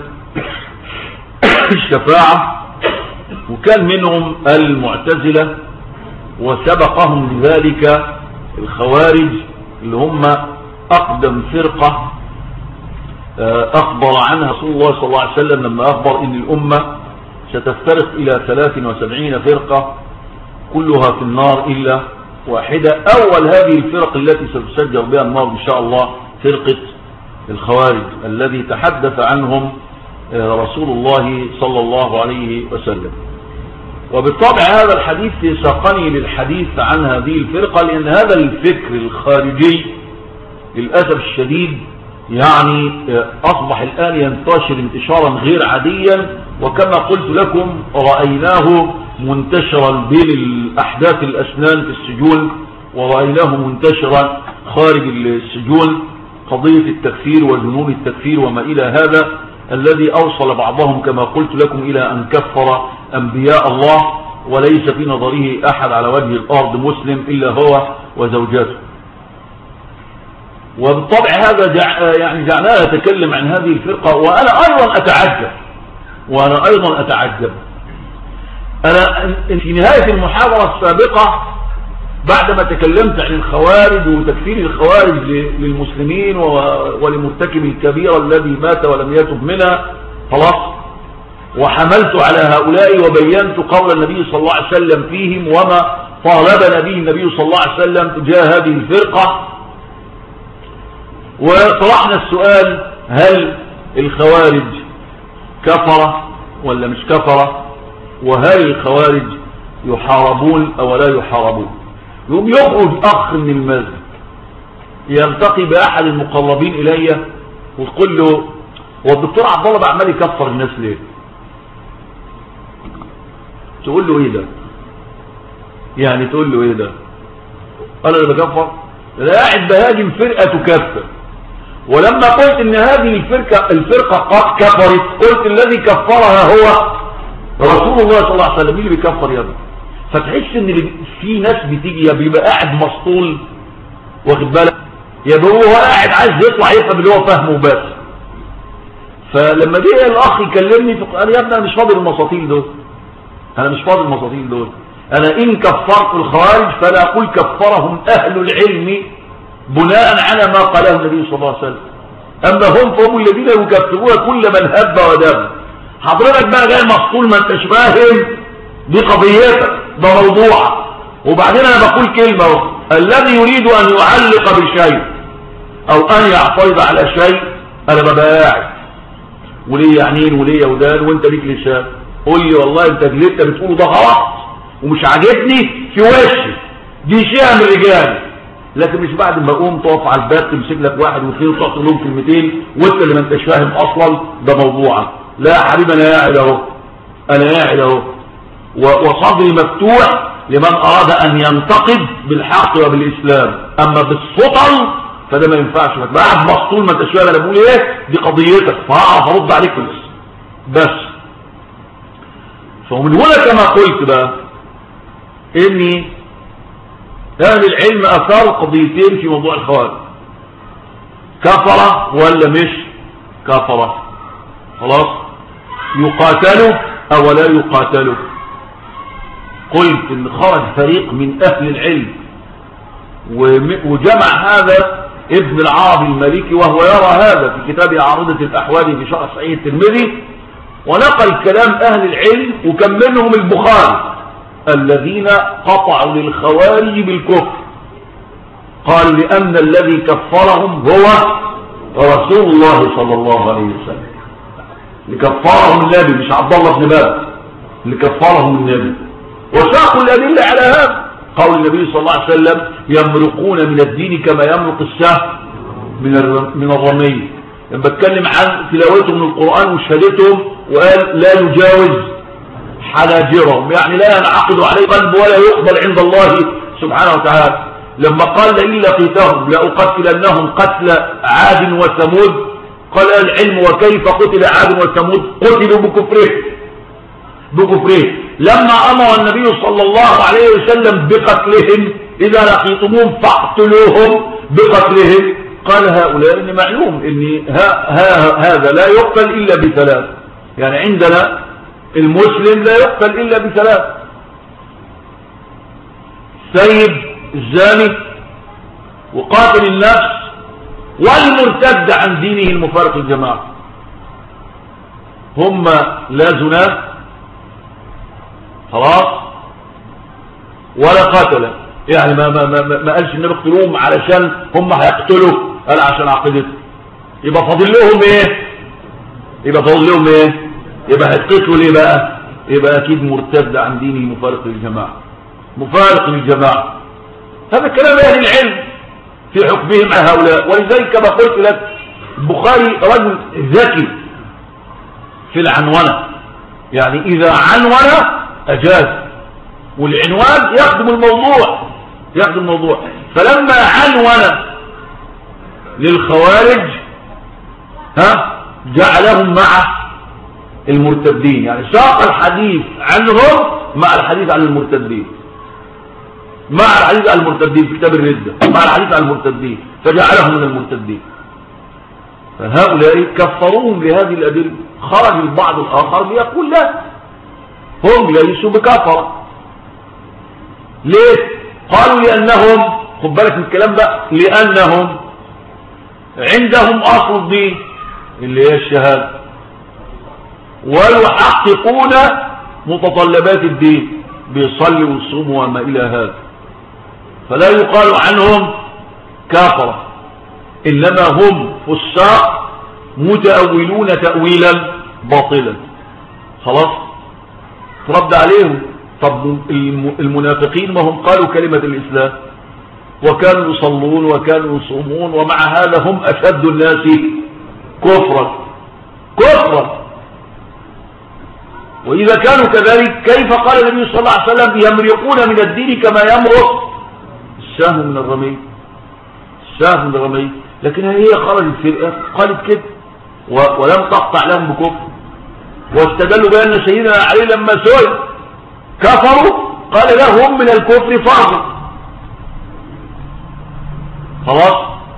الشفاعة وكان منهم المعتزلة وسبقهم لذلك الخوارج اللي هم أقدم فرقة أخبر عنها رسول الله صلى الله عليه وسلم لما أخبر إن الأمة ستفترق إلى ثلاث وسبعين فرقة كلها في النار إلا واحدة. أول هذه الفرق التي ستسجر بها النار إن شاء الله فرقة الخوارج الذي تحدث عنهم رسول الله صلى الله عليه وسلم. وبالطبع هذا الحديث ساقني للحديث عن هذه الفرقة، لأن هذا الفكر الخارجي للأسف الشديد يعني أصبح الآن ينتشر انتشارا غير عاديا، وكما قلت لكم رأيناه منتشرا بين الأحداث الأسنان في السجون، ورأيناه منتشرا خارج السجون، قضية التكفير وجنون التكفير وما إلى هذا، الذي أوصل بعضهم كما قلت لكم إلى أن كفر أنبياء الله، وليس في نظره أحد على وجه الأرض مسلم إلا هو وزوجاته. وبالطبع هذا جع... يعني جعلنا نتكلم عن هذه الفرقة، وأنا أيضا أتعجب وأنا أيضا أتعجب أنا في نهاية المحاضرة السابقة بعدما تكلمت عن الخوارج وتكفير الخوارج للمسلمين ولمرتكب الكبيرة الذي مات ولم يتب منها خلاص، وحملت على هؤلاء وبينت قول النبي صلى الله عليه وسلم فيهم وما طالبنا به النبي صلى الله عليه وسلم تجاه هذه الفرقة. وطرحنا السؤال: هل الخوارج كفرة ولا مش كفرة؟ وهل الخوارج يحاربون أو لا يحاربون؟ يوم يخرج أخ من المسجد يلتقي بأحد المقربين إلي ويقول له: والدكتور عبد الله بعمل يكفر الناس ليه؟ تقول له: ايه ده؟ يعني تقول له: ايه ده؟ انا اللي بكفر؟ لا، قاعد بهاجم فرقة تكفر. ولما قلت ان هذه الفرقة الفرقة قد كفرت، قلت الذي كفرها هو رسول الله صلى الله عليه وسلم. مين اللي بيكفر يا ابني؟ فتحس ان في ناس بتيجي يا بيبقى قاعد مسطول واخد بالك، يا هو قاعد عايز يطلع يفهم اللي هو فاهمه بس. فلما جه الاخ يكلمني قال: يا ابني انا مش فاضل المساطيل دول، انا مش فاضل المساطيل دول، انا ان كفرت الخوارج فلا اقول كفرهم اهل العلم بناء على ما قاله النبي صلى الله عليه وسلم، اما هم فهم الذين يكفرون كل من هب ودب. حضرتك بقى جاي مسطول ما انتش فاهم، دي قضيتك، ده موضوع. وبعدين انا بقول كلمه اهو: الذي يريد ان يعلق بشيء او ان يعترض على شيء انا ببقى قاعد وليه عينين وليه ودان وانت ليك لسان، قول لي والله انت اللي انت بتقوله ده غلط ومش عاجبني في وشي، دي شيء من الرجال. لكن مش بعد ما اقوم تقف على الباب تمسك لك واحد واثنين وتقعد تقول لهم كلمتين وانت اللي ما انتش فاهم اصلا ده موضوعك. لا يا حبيبي، انا قاعد اهو، انا قاعد اهو، وصدري مفتوح لمن اراد ان ينتقد بالحق وبالاسلام. اما بالسطل فده ما ينفعش، ما تبقى قاعد مسطول ما انتش فاهم انا بقول ايه، دي قضيتك فهعرف ارد عليك بس. بس فمن هنا كما قلت بقى اني اهل العلم اثاروا قضيتين في موضوع الخوارج: كفرة ولا مش كفرة؟ خلاص، يقاتلوا او لا يقاتلوا؟ قلت ان خرج فريق من اهل العلم وجمع هذا ابن العربي المالكي، وهو يرى هذا في كتاب عارضة الاحوال في شرح صحيح الترمذي، ونقل كلام اهل العلم وكم منهم البخاري الذين قطعوا للخوارج بالكفر. قال: لان الذي كفرهم هو رسول الله صلى الله عليه وسلم، اللي كفرهم النبي، مش عبد الله بن باز، اللي كفرهم النبي. وساقوا الادله على هذا، قول النبي صلى الله عليه وسلم: يمرقون من الدين كما يمرق السهم من من الرمي. لما بتكلم عن تلاوتهم من القرآن وشهادتهم وقال: لا يجاوز حناجرهم، يعني لا ينعقد عليه قلب ولا يقبل عند الله سبحانه وتعالى. لما قال: لئن لقيتهم لأقتلنهم قتل عاد وثمود، قال العلم: وكيف قتل عاد وثمود؟ قتلوا بكفره بكفره. لما أمر النبي صلى الله عليه وسلم بقتلهم: إذا لقيتموهم فاقتلوهم بقتلهم، قال هؤلاء إن معلوم إن ها ها هذا لا يقتل إلا بثلاث، يعني عندنا المسلم لا يقتل إلا بثلاث: سيد الزاني، وقاتل النفس، والمرتد عن دينه المفارق الجماعة. هم لا زنا خلاص ولا قاتل، يعني ما ما ما, ما قالش النبي اقتلوهم علشان هم هيقتلوا، قال عشان عقيدته. يبقى فاضل لهم ايه؟ يبقى فاضل لهم ايه؟ يبقى هيتقتلوا ليه بقى؟ يبقى اكيد مرتد عن دينه مفارق للجماعه، مفارق للجماعه. هذا كلام اهل العلم في حكمهم على هؤلاء. ولذلك كما قلت لك البخاري رجل ذكي في العنونة، يعني إذا عنون أجاز، والعنوان يخدم الموضوع يخدم الموضوع. فلما عنون للخوارج ها جعلهم مع المرتدين، يعني ساق الحديث عنهم مع الحديث عن المرتدين، مع الحديث عن المرتدين في كتاب الردة، مع الحديث عن المرتدين، فجعلهم من المرتدين. فهؤلاء كفروهم لهذه الأدلة. خرج البعض الآخر ليقول لا، هم ليسوا بكفرة. ليه؟ قالوا لأنهم، خد بالك من الكلام بقى، لأنهم عندهم أصل الدين اللي هي الشهادة، ويحققون متطلبات الدين، بيصلي ويصوموا وما إلى هذا، فلا يقال عنهم كافرة، إنما هم فساق متأولون تأويلا باطلا. خلاص ترد عليهم. طب المنافقين ما هم قالوا كلمة الإسلام وكانوا يصلون وكانوا يصومون، ومع هذا هم أشد الناس كفرا كفرا. وإذا كانوا كذلك كيف قال النبي صلى الله عليه وسلم يمرقون من الدين كما يمرق السهم من الرمي، السهم من الرمي. لكن هي خرجت فرقة قالت كده ولم تقطع لهم بكفر، واستدلوا بأن سيدنا علي لما سئل كفروا قال لهم من الكفر فاضل. خلاص.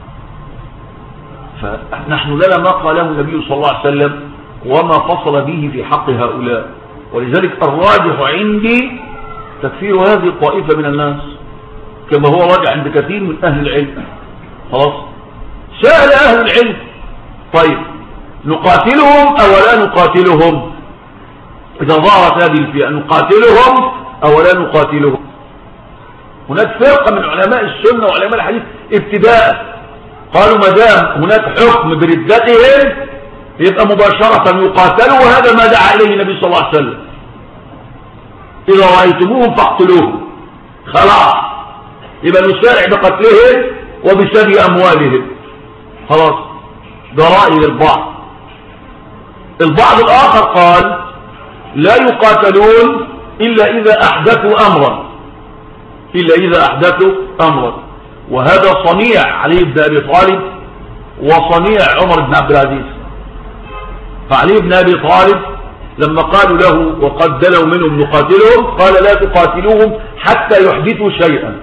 فنحن لنا ما قاله النبي صلى الله عليه وسلم وما فصل به في حق هؤلاء. ولذلك الراجح عندي تكفير هذه الطائفة من الناس كما هو راجع عند كثير من أهل العلم. خلاص. سأل أهل العلم طيب نقاتلهم أو لا نقاتلهم؟ إذا ظهرت هذه الفئة نقاتلهم أو لا نقاتلهم؟ هناك فرقة من علماء السنة وعلماء الحديث ابتداء قالوا ما دام هناك حكم بردتهم يبقى مباشرة يقاتلوا، وهذا ما دعا إليه النبي صلى الله عليه وسلم. إذا رأيتموهم فاقتلوهم، خلاص يبقى نسارع بقتلهم وبسبي أموالهم. خلاص. ده رأي للبعض. البعض الآخر قال لا يقاتلون إلا إذا أحدثوا أمرا، إلا إذا أحدثوا أمرا. وهذا صنيع علي بن أبي طالب وصنيع عمر بن عبد العزيز. فعلي بن أبي طالب لما قالوا له وقد دلوا منهم نقاتلهم قال لا تقاتلوهم حتى يحدثوا شيئا.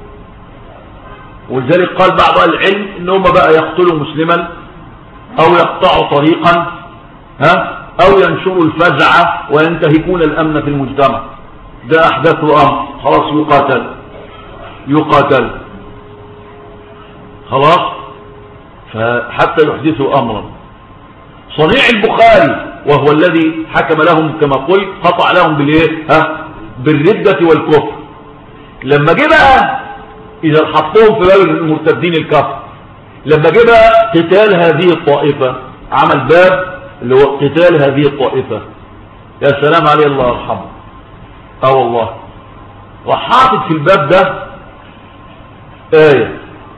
ولذلك قال بعض العلم انهم بقى يقتلوا مسلما او يقطعوا طريقا ها او ينشروا الفزعة وينتهكون الامن في المجتمع، ده احدثوا امر، خلاص يقاتل يقاتل خلاص. فحتى يحدثوا امرا. صنيع البخاري وهو الذي حكم لهم كما قلت قطع لهم بالايه ها بالردة والكفر. لما جه بقى اذا حطوهم في باب المرتدين الكفر، لما جه بقى قتال هذه الطائفة عمل باب اللي هو قتال هذه الطائفة. يا سلام عليه الله يرحمه. اه والله. وحاطط في الباب ده آية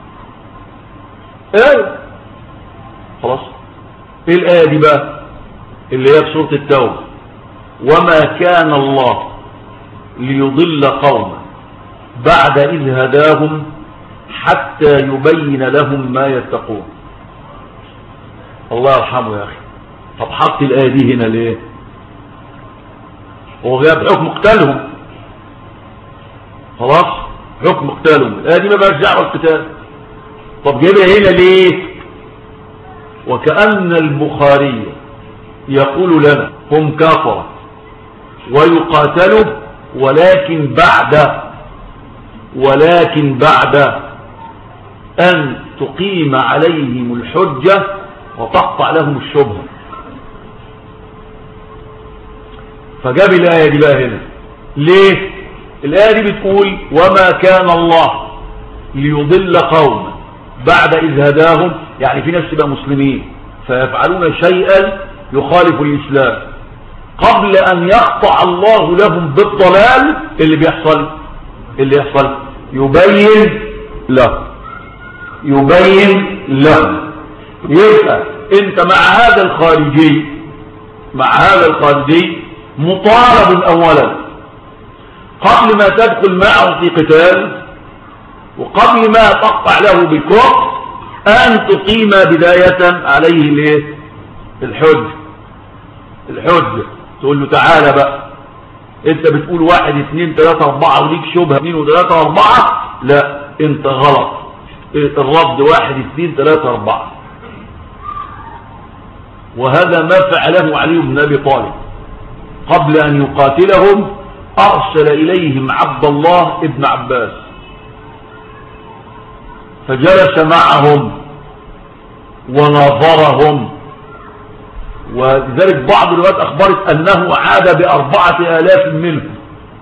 آية خلاص. ايه الآية دي بقى اللي هي في سورة التوبة؟ وما كان الله ليضل قوما بعد إذ هداهم حتى يبين لهم ما يتقون. الله يرحمه يا أخي. طب حط الآية دي هنا ليه؟ هو جاب حكم قتالهم، خلاص حكم قتالهم، الآية دي ما بقاش دعوة القتال. طب جايبها هنا ليه؟ وكأن البخاري يقول لنا هم كافرة ويقاتلوا ولكن بعد ولكن بعد أن تقيم عليهم الحجة وتقطع لهم الشبهة. فجاب الآية دي بقى هنا ليه؟ الآية دي بتقول وما كان الله ليضل قوما بعد إذ هداهم، يعني في ناس تبقى مسلمين فيفعلون شيئا يخالف الإسلام قبل أن يقطع الله لهم بالضلال اللي بيحصل اللي يحصل يبين له يبين له يبقى انت مع هذا الخارجي مع هذا الخارجي مطالب اولا قبل ما تدخل معه في قتال وقبل ما تقطع له بالكفر ان تقيم بداية عليه الايه الحج الحج تقول له تعالى بقى انت بتقول واحد اثنين ثلاثة اربعة وليك شبهة اثنين وثلاثة اربعة لا انت غلط الرد واحد اثنين ثلاثة اربعة وهذا ما فعله علي بن ابي طالب قبل ان يقاتلهم ارسل اليهم عبد الله ابن عباس فجلس معهم وناظرهم ولذلك بعض الروايات اخبرت انه عاد باربعة الاف منهم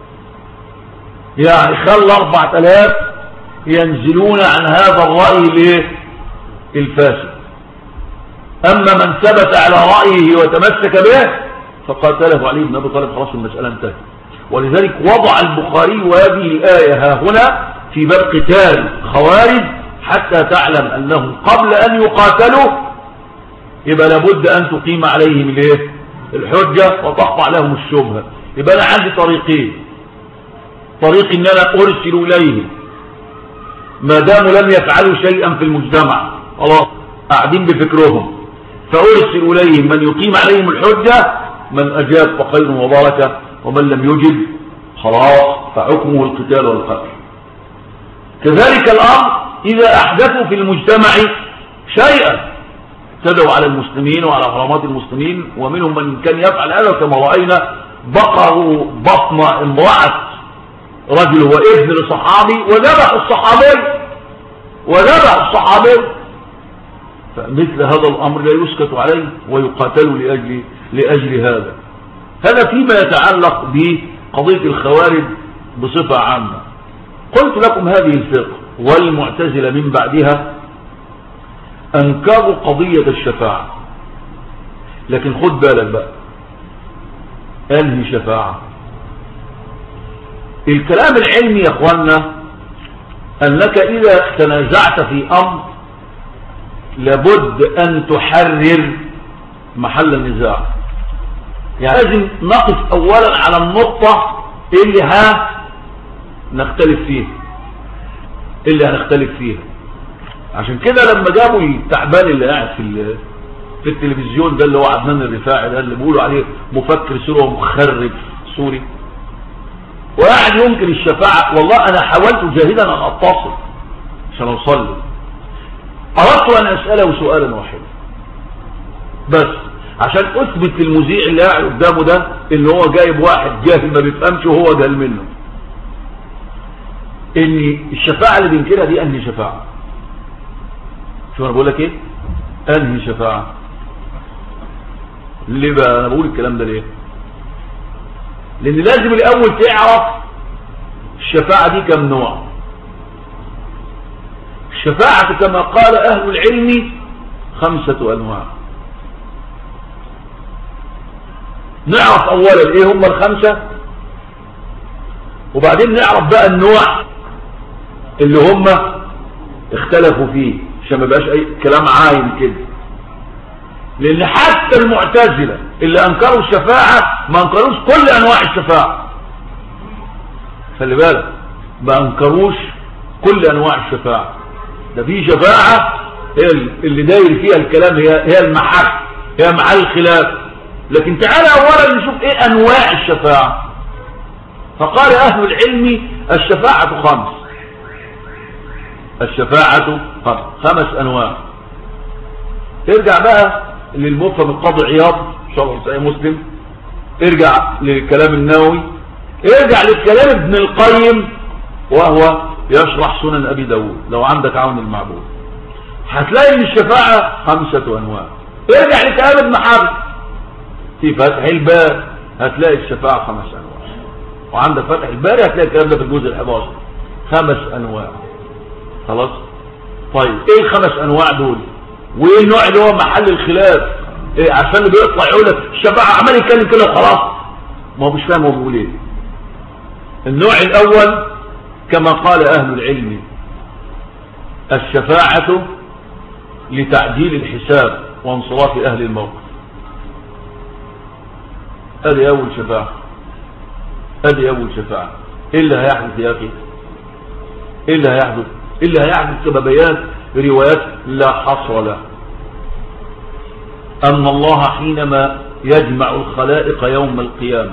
يعني خلى اربعة الاف ينزلون عن هذا الرأي الفاسد اما من ثبت على رأيه وتمسك به فقاتله علي بن ابي طالب خلاص المسألة انتهت ولذلك وضع البخاري وهذه الآية ها هنا في باب قتال خوارج حتى تعلم انهم قبل ان يقاتلوا يبقى لابد ان تقيم عليهم الايه الحجة وتقطع لهم الشبهة. يبقى انا عندي طريقين طريق ان انا ارسل اليهم ما داموا لم يفعلوا شيئا في المجتمع خلاص قاعدين بفكرهم فارسل اليهم من يقيم عليهم الحجة من اجاب فخير وبركة ومن لم يجب خلاص فحكمه القتال والقتل. كذلك الامر اذا احدثوا في المجتمع شيئا اعتدوا على المسلمين وعلى حرمات المسلمين ومنهم من كان يفعل هذا كما رأينا بقروا بطن امرأة رجل وابن لصحابي وذبح الصحابي وذبح الصحابي فمثل هذا الامر لا يسكت عليه ويقاتل لاجل لاجل هذا. هذا فيما يتعلق بقضية الخوارج بصفة عامة. قلت لكم هذه الفرقة والمعتزلة من بعدها انكروا قضية الشفاعة لكن خد بالك بقى انهي شفاعة. الكلام العلمي يا اخوانا انك اذا تنازعت في امر لابد ان تحرر محل النزاع. يعني لازم نقف اولا على النقطة اللي ها نختلف فيها اللي هنختلف فيها. عشان كده لما جابوا التعبان اللي قاعد في في التلفزيون ده اللي هو عدنان الرفاعي ده اللي بيقولوا عليه مفكر سوري ومخرب سوري وقاعد ينكر الشفاعة، والله انا حاولت جاهدا ان اتصل عشان اوصل له. اردت ان اساله سؤالا واحدا بس عشان اثبت للمذيع اللي قاعد قدامه ده ان هو جايب واحد جاهل ما بيفهمش وهو جاهل منه ان الشفاعة اللي بينكرها دي انهي شفاعة. شو انا بقول لك ايه انهي شفاعة. ليه بقى انا بقول الكلام ده ليه؟ لان لازم الاول تعرف الشفاعة دي كم نوع. الشفاعة كما قال اهل العلم خمسة انواع. نعرف اولا ايه هم الخمسة وبعدين نعرف بقى النوع اللي هم اختلفوا فيه عشان ما يبقاش اي كلام عايم كده. لان حتى المعتزلة اللي انكروا الشفاعة ما انكروش كل انواع الشفاعة. خلي بالك ما انكروش كل انواع الشفاعة. ده في شفاعة هي اللي داير فيها الكلام هي هي المحك هي محل الخلاف. لكن تعالى اولا نشوف ايه انواع الشفاعة. فقال اهل العلم الشفاعة خمس. الشفاعة خمس خمس انواع. ارجع بقى للمفهم القاضي عياض ان شاء الله صحيح مسلم. ارجع للكلام النووي. ارجع للكلام ابن القيم وهو يشرح سنن ابي داود لو عندك عون المعبود هتلاقي ان الشفاعة خمسة انواع. ارجع لكلام ابن حزم في فتح الباب هتلاقي الشفاعة خمس انواع. وعندك فتح الباري هتلاقي الكلام ده في الجزء الحداشر خمس انواع. خلاص طيب ايه الخمس انواع دول وايه النوع اللي هو محل الخلاف إيه عشان اللي بيطلع يقول لك الشفاعة عمال يتكلم كده وخلاص، ما هو مش فاهم هو بيقول ايه. النوع الاول كما قال اهل العلم الشفاعة لتعديل الحساب وانصراف اهل الموقف. ادي اول شفاعة، ادي اول شفاعة. ايه اللي هيحدث يا اخي؟ ايه اللي هيحدث؟ ايه اللي هيحدث كما بيان روايات لا حصر له، ان الله حينما يجمع الخلائق يوم القيامة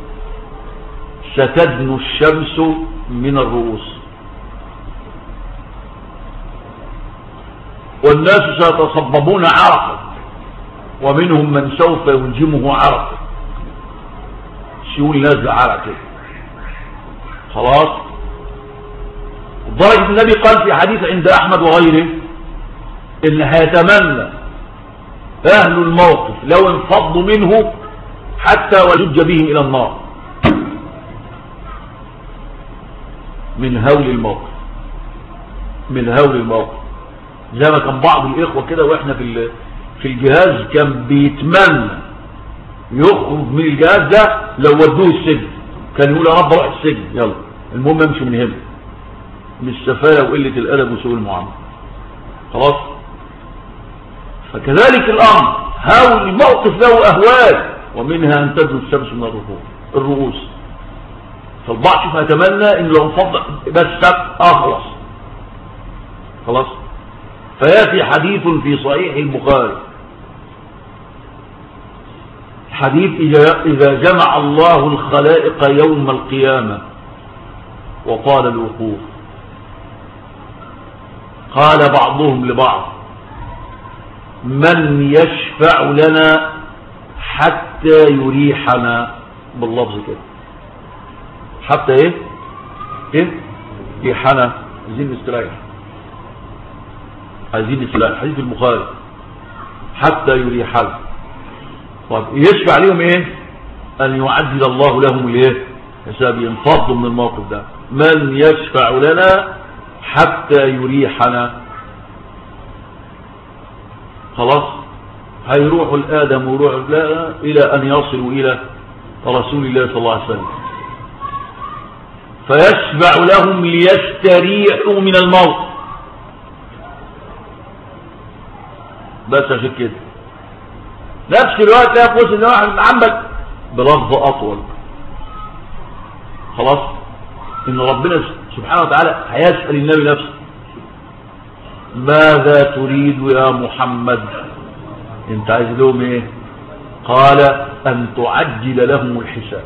ستدنو الشمس من الرؤوس، والناس سيتصببون عرقا، ومنهم من سوف يلجمه عرق، شيول نازل عرق كده خلاص. لدرجة النبي قال في حديث عند احمد وغيره ان هيتمنى اهل الموقف لو انفضوا منه حتى ويجج بهم الى النار من هول الموقف، من هول الموقف. زي ما كان بعض الاخوة كده واحنا في في الجهاز كان بيتمنى يخرج من الجهاز ده لو ودوه السجن، كان يقول يا رب اروح السجن يلا المهم امشي من هنا، من السفالة وقلة الادب وسوء المعاملة خلاص. فكذلك الامر، هول الموقف له اهوال، ومنها ان تدنو الشمس من الرؤوس. فالبعض شوف يتمنى ان لو انفض بس اخلص خلاص. فياتي حديث في صحيح البخاري، حديث اذا جمع الله الخلائق يوم القيامة وطال الوقوف قال بعضهم لبعض من يشفع لنا حتى يريحنا، باللفظ كده حتى ايه ايه يريحنا، عايزين نستريح، عايزين نستريح. حديث البخاري حتى يريحنا. طب يشفع لهم ايه؟ ان يعدل الله لهم الايه حساب، ينفضوا من الموقف ده. من يشفع لنا حتى يريحنا، خلاص هيروحوا لآدم ويروحوا لا الى ان يصلوا الى رسول الله صلى الله عليه وسلم، فيشفع لهم ليستريحوا من الموت. بس عشان كده نفس الوقت لا يقول ان واحد عمل بلفظ اطول خلاص، ان ربنا سبحانه وتعالى هيسأل النبي نفسه ماذا تريد يا محمد، انت عايز لهم ايه؟ قال ان تعجل لهم الحساب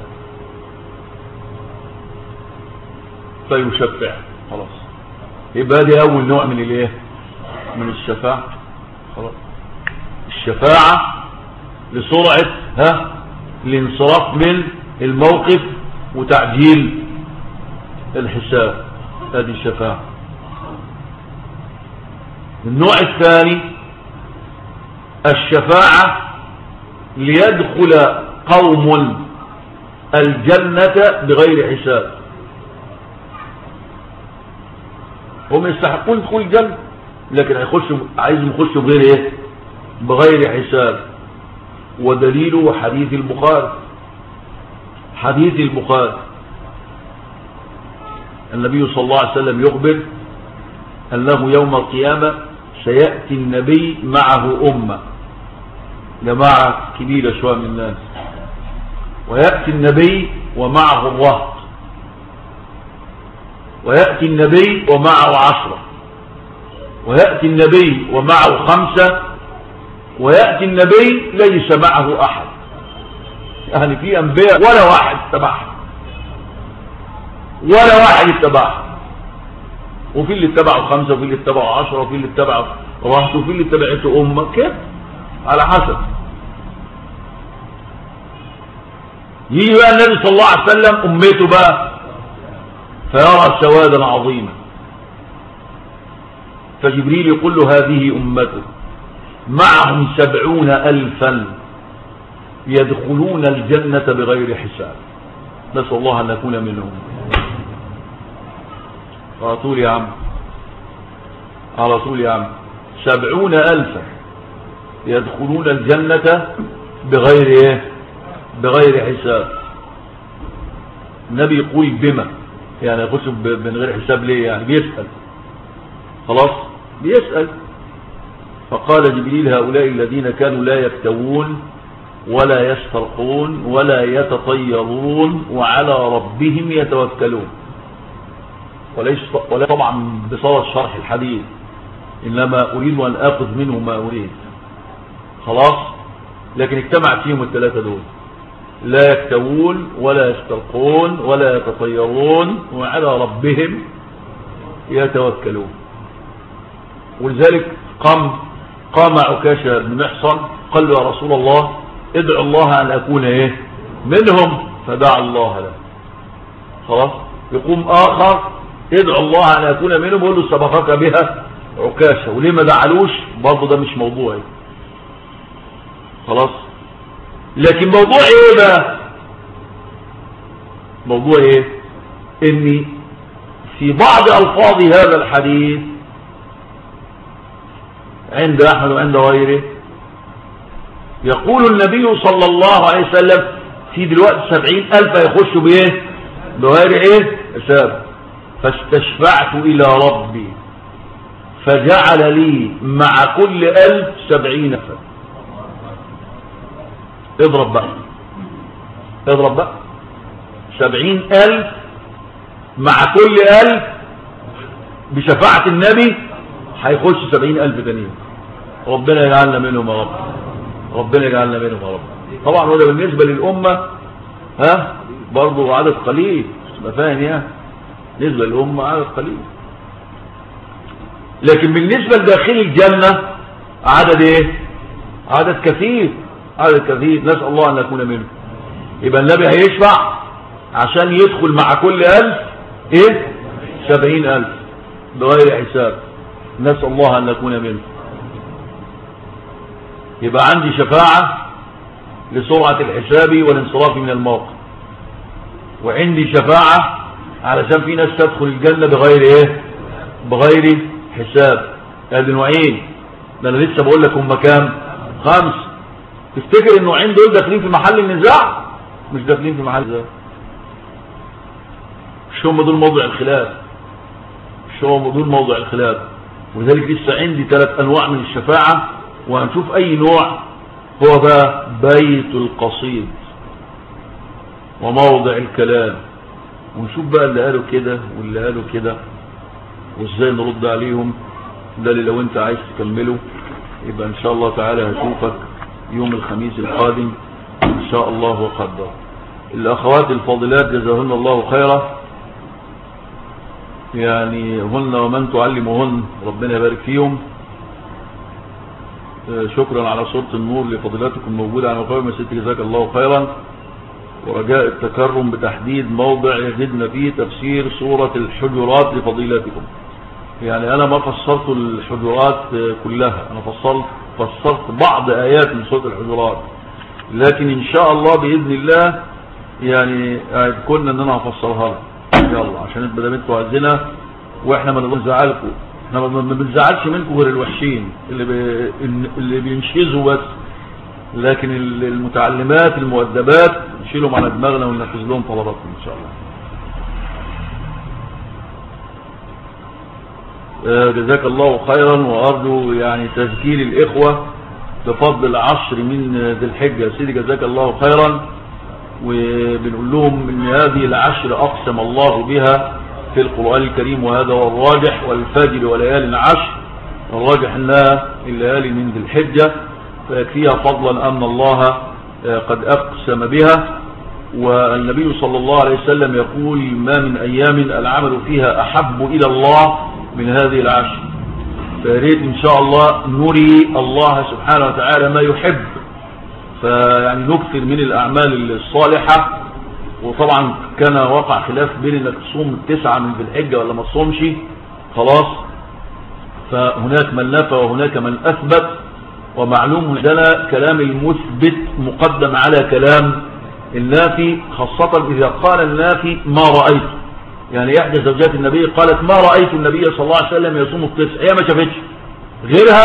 فيشفع. خلاص يبقى دي اول نوع من الايه من الشفاعة. خلاص الشفاعة لسرعة ها الانصراف من الموقف وتعجيل الحساب، هذه الشفاعة. النوع الثاني الشفاعة ليدخل قوم الجنة بغير حساب، هم يستحقون دخول الجنة لكن هيخشوا عايزهم يخشوا بغير ايه بغير حساب. ودليله حديث البخاري، حديث البخاري النبي صلى الله عليه وسلم يخبر أنه يوم القيامة سيأتي النبي معه أمة، جماعة كبيرة شوية من الناس، ويأتي النبي ومعه الرهط، ويأتي النبي ومعه عشرة، ويأتي النبي ومعه خمسة، ويأتي النبي ليس معه أحد. يعني في أنبياء ولا واحد اتبعهم، ولا واحد اتبعهم، وفي اللي اتبعوا خمسة، وفي اللي اتبعوا عشرة، وفي اللي اتبعوا رهط، وفي اللي اتبعته أمة، كده على حسب. يجي بقى النبي صلى الله عليه وسلم أمته بقى فيرى سوادا عظيما، فجبريل يقول له هذه أمته معهم سبعون ألفا يدخلون الجنة بغير حساب، نسأل الله أن نكون منهم. على طول يا عم، على طول يا عم، سبعون ألفا يدخلون الجنة بغير ايه بغير حساب. النبي يقول بما يعني يخش من غير حساب ليه؟ يعني بيسأل خلاص بيسأل. فقال جبريل هؤلاء الذين كانوا لا يكتوون ولا يسترقون ولا يتطيرون وعلى ربهم يتوكلون. وليس ولا طبعا بصورة شرح الحديث، إنما أريد أن أخذ منه ما أريد خلاص. لكن اجتمع فيهم الثلاثة دول، لا يكتوون ولا يسترقون ولا يتطيرون وعلى ربهم يتوكلون. ولذلك قام قام عكاشة بن محصن قال له يا رسول الله ادعو الله أن أكون إيه منهم، فدعا الله له خلاص. يقوم آخر ادعو الله أن أكون منهم، يقول له سبقك بها عكاشة، وليه ما دعلوش برضه ده مش موضوعي خلاص. لكن موضوع ايه بقى؟ موضوع ايه؟ ان في بعض الفاظ هذا الحديث عند احمد وعند غيره يقول النبي صلى الله عليه وسلم في دلوقتي سبعين الف يخشوا بايه بغير ايه حساب. فاستشفعت الى ربي فجعل لي مع كل الف سبعين الف. اضرب بقى اضرب بقى سبعين الف مع كل الف بشفاعة النبي هيخش سبعين الف تانيين. ربنا يجعلنا منهم يا رب، ربنا يجعلنا منهم يا رب. طبعا هو ده بالنسبة للأمة ها برضو عدد قليل، تبقى فاهم يعني بالنسبة للأمة عدد قليل، لكن بالنسبة لداخل الجنة عدد ايه عدد كثير عدد كثير. نسأل الله أن نكون منه. يبقى النبي هيشفع عشان يدخل مع كل ألف ايه سبعين ألف بغير حساب. نسأل الله أن نكون منه. يبقى عندي شفاعة لسرعة الحساب والانصراف من الموقف، وعندي شفاعة علشان في ناس تدخل الجنة بغير ايه بغير حساب. هذه نوعين، ده انا لسه بقول لك هم كام خمس. تفتكر النوعين دول داخلين في محل النزاع؟ مش داخلين في محل النزاع، مش هم دول موضع الخلاف، مش هم دول موضع الخلاف. ولذلك لسه عندي ثلاث انواع من الشفاعة، وهنشوف اي نوع هو بقى بيت القصيد وموضع الكلام، ونشوف بقى اللي قالوا كده واللي قالوا كده وازاي نرد عليهم. ده اللي لو انت عايز تكمله يبقى ان شاء الله تعالى هشوفك يوم الخميس القادم ان شاء الله وقدر. الاخوات الفاضلات جزاهن الله خيرا، يعني هن ومن تعلمهن ربنا يبارك فيهم. شكرا على صورة النور لفضيلاتكم موجودة على موقع مسجد، جزاك الله خيرا. ورجاء التكرم بتحديد موضع يجدنا فيه تفسير سورة الحجرات لفضيلاتكم. يعني انا ما فسرت الحجرات كلها، انا فصلت فسرت بعض ايات من سورة الحجرات، لكن ان شاء الله باذن الله يعني كنا ان انا هفسرها يلا عشان ما دام انتوا عايزينها، واحنا ما نزعلكم، احنا ما بنزعلش منكم غير الوحشين اللي بي... اللي بينشزوا بس، لكن المتعلمات المؤدبات نشيلهم على دماغنا وننفذ لهم طلباتهم ان شاء الله. جزاك الله خيرا، وارجو يعني تسجيل الاخوة بفضل العشر من ذي الحجة. يا سيدي جزاك الله خيرا، وبنقول لهم ان هذه العشر اقسم الله بها في القرآن الكريم، وهذا هو الراجح، والفجر وليالي العشر الراجح انها الليالي من ذي الحجة، فيكفيها فضلا ان الله قد اقسم بها. والنبي صلى الله عليه وسلم يقول ما من ايام العمل فيها احب الى الله من هذه العشر. فياريت ان شاء الله نري الله سبحانه وتعالى ما يحب، فيعني نكثر من الاعمال الصالحة. وطبعا كان وقع خلاف بين انك تصوم التسعة من ذي الحجة ولا ما تصومش خلاص، فهناك من نفى وهناك من اثبت، ومعلوم لنا كلام المثبت مقدم على كلام النافي، خاصة اذا قال النافي ما رأيت. يعني احدى زوجات النبي قالت ما رأيت النبي صلى الله عليه وسلم يصوم التسع، هي ما شافتش غيرها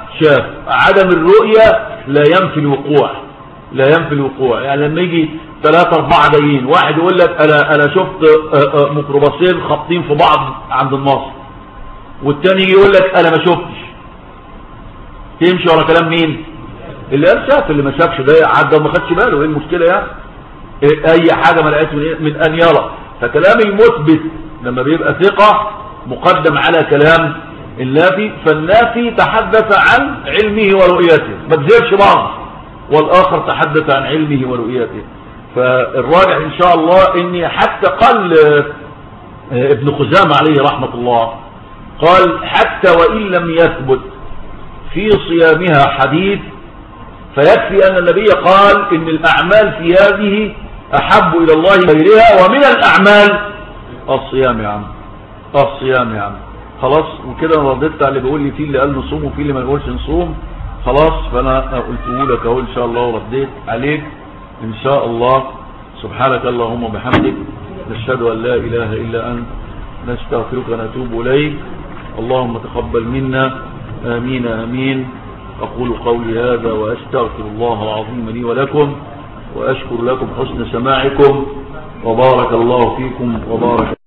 شاف. عدم الرؤية لا ينفي الوقوع، لا ينفي الوقوع. يعني لما يجي ثلاثة أربعة جايين، واحد يقول لك أنا أنا شفت ميكروباصين خابطين في بعض عند الناصر، والتاني يجي يقول لك أنا ما شفتش. تمشي ورا كلام مين؟ اللي قال شاف. اللي ما شافش ده عدى وما خدش باله، ايه المشكلة يعني؟ اي حاجة ما لقيت من, من ان يرى. فكلام المثبت لما بيبقى ثقة مقدم على كلام النافي. فالنافي تحدث عن علمه ورؤيته، ما كذبش بعض، والاخر تحدث عن علمه ورؤيته. فالراجع ان شاء الله اني حتى قال ابن خزامة عليه رحمة الله، قال حتى وان لم يثبت في صيامها حديث فيكفي أن النبي قال إن الأعمال في هذه أحب إلى الله غيرها، ومن الأعمال الصيام يا عم، الصيام يا عم. خلاص. وكده انا رددت على اللي بيقول لي فيه اللي قال نصوم وفيه اللي ما يقولش نصوم. خلاص. فأنا قلته لك أهو إن شاء الله ورديت عليك إن شاء الله. سبحانك اللهم وبحمدك، نشهد أن لا إله إلا أنت، نستغفرك ونتوب إليك. اللهم تقبل منا، آمين آمين. أقول قولي هذا وأستغفر الله العظيم لي ولكم، وأشكر لكم حسن سماعكم، وبارك الله فيكم وبارك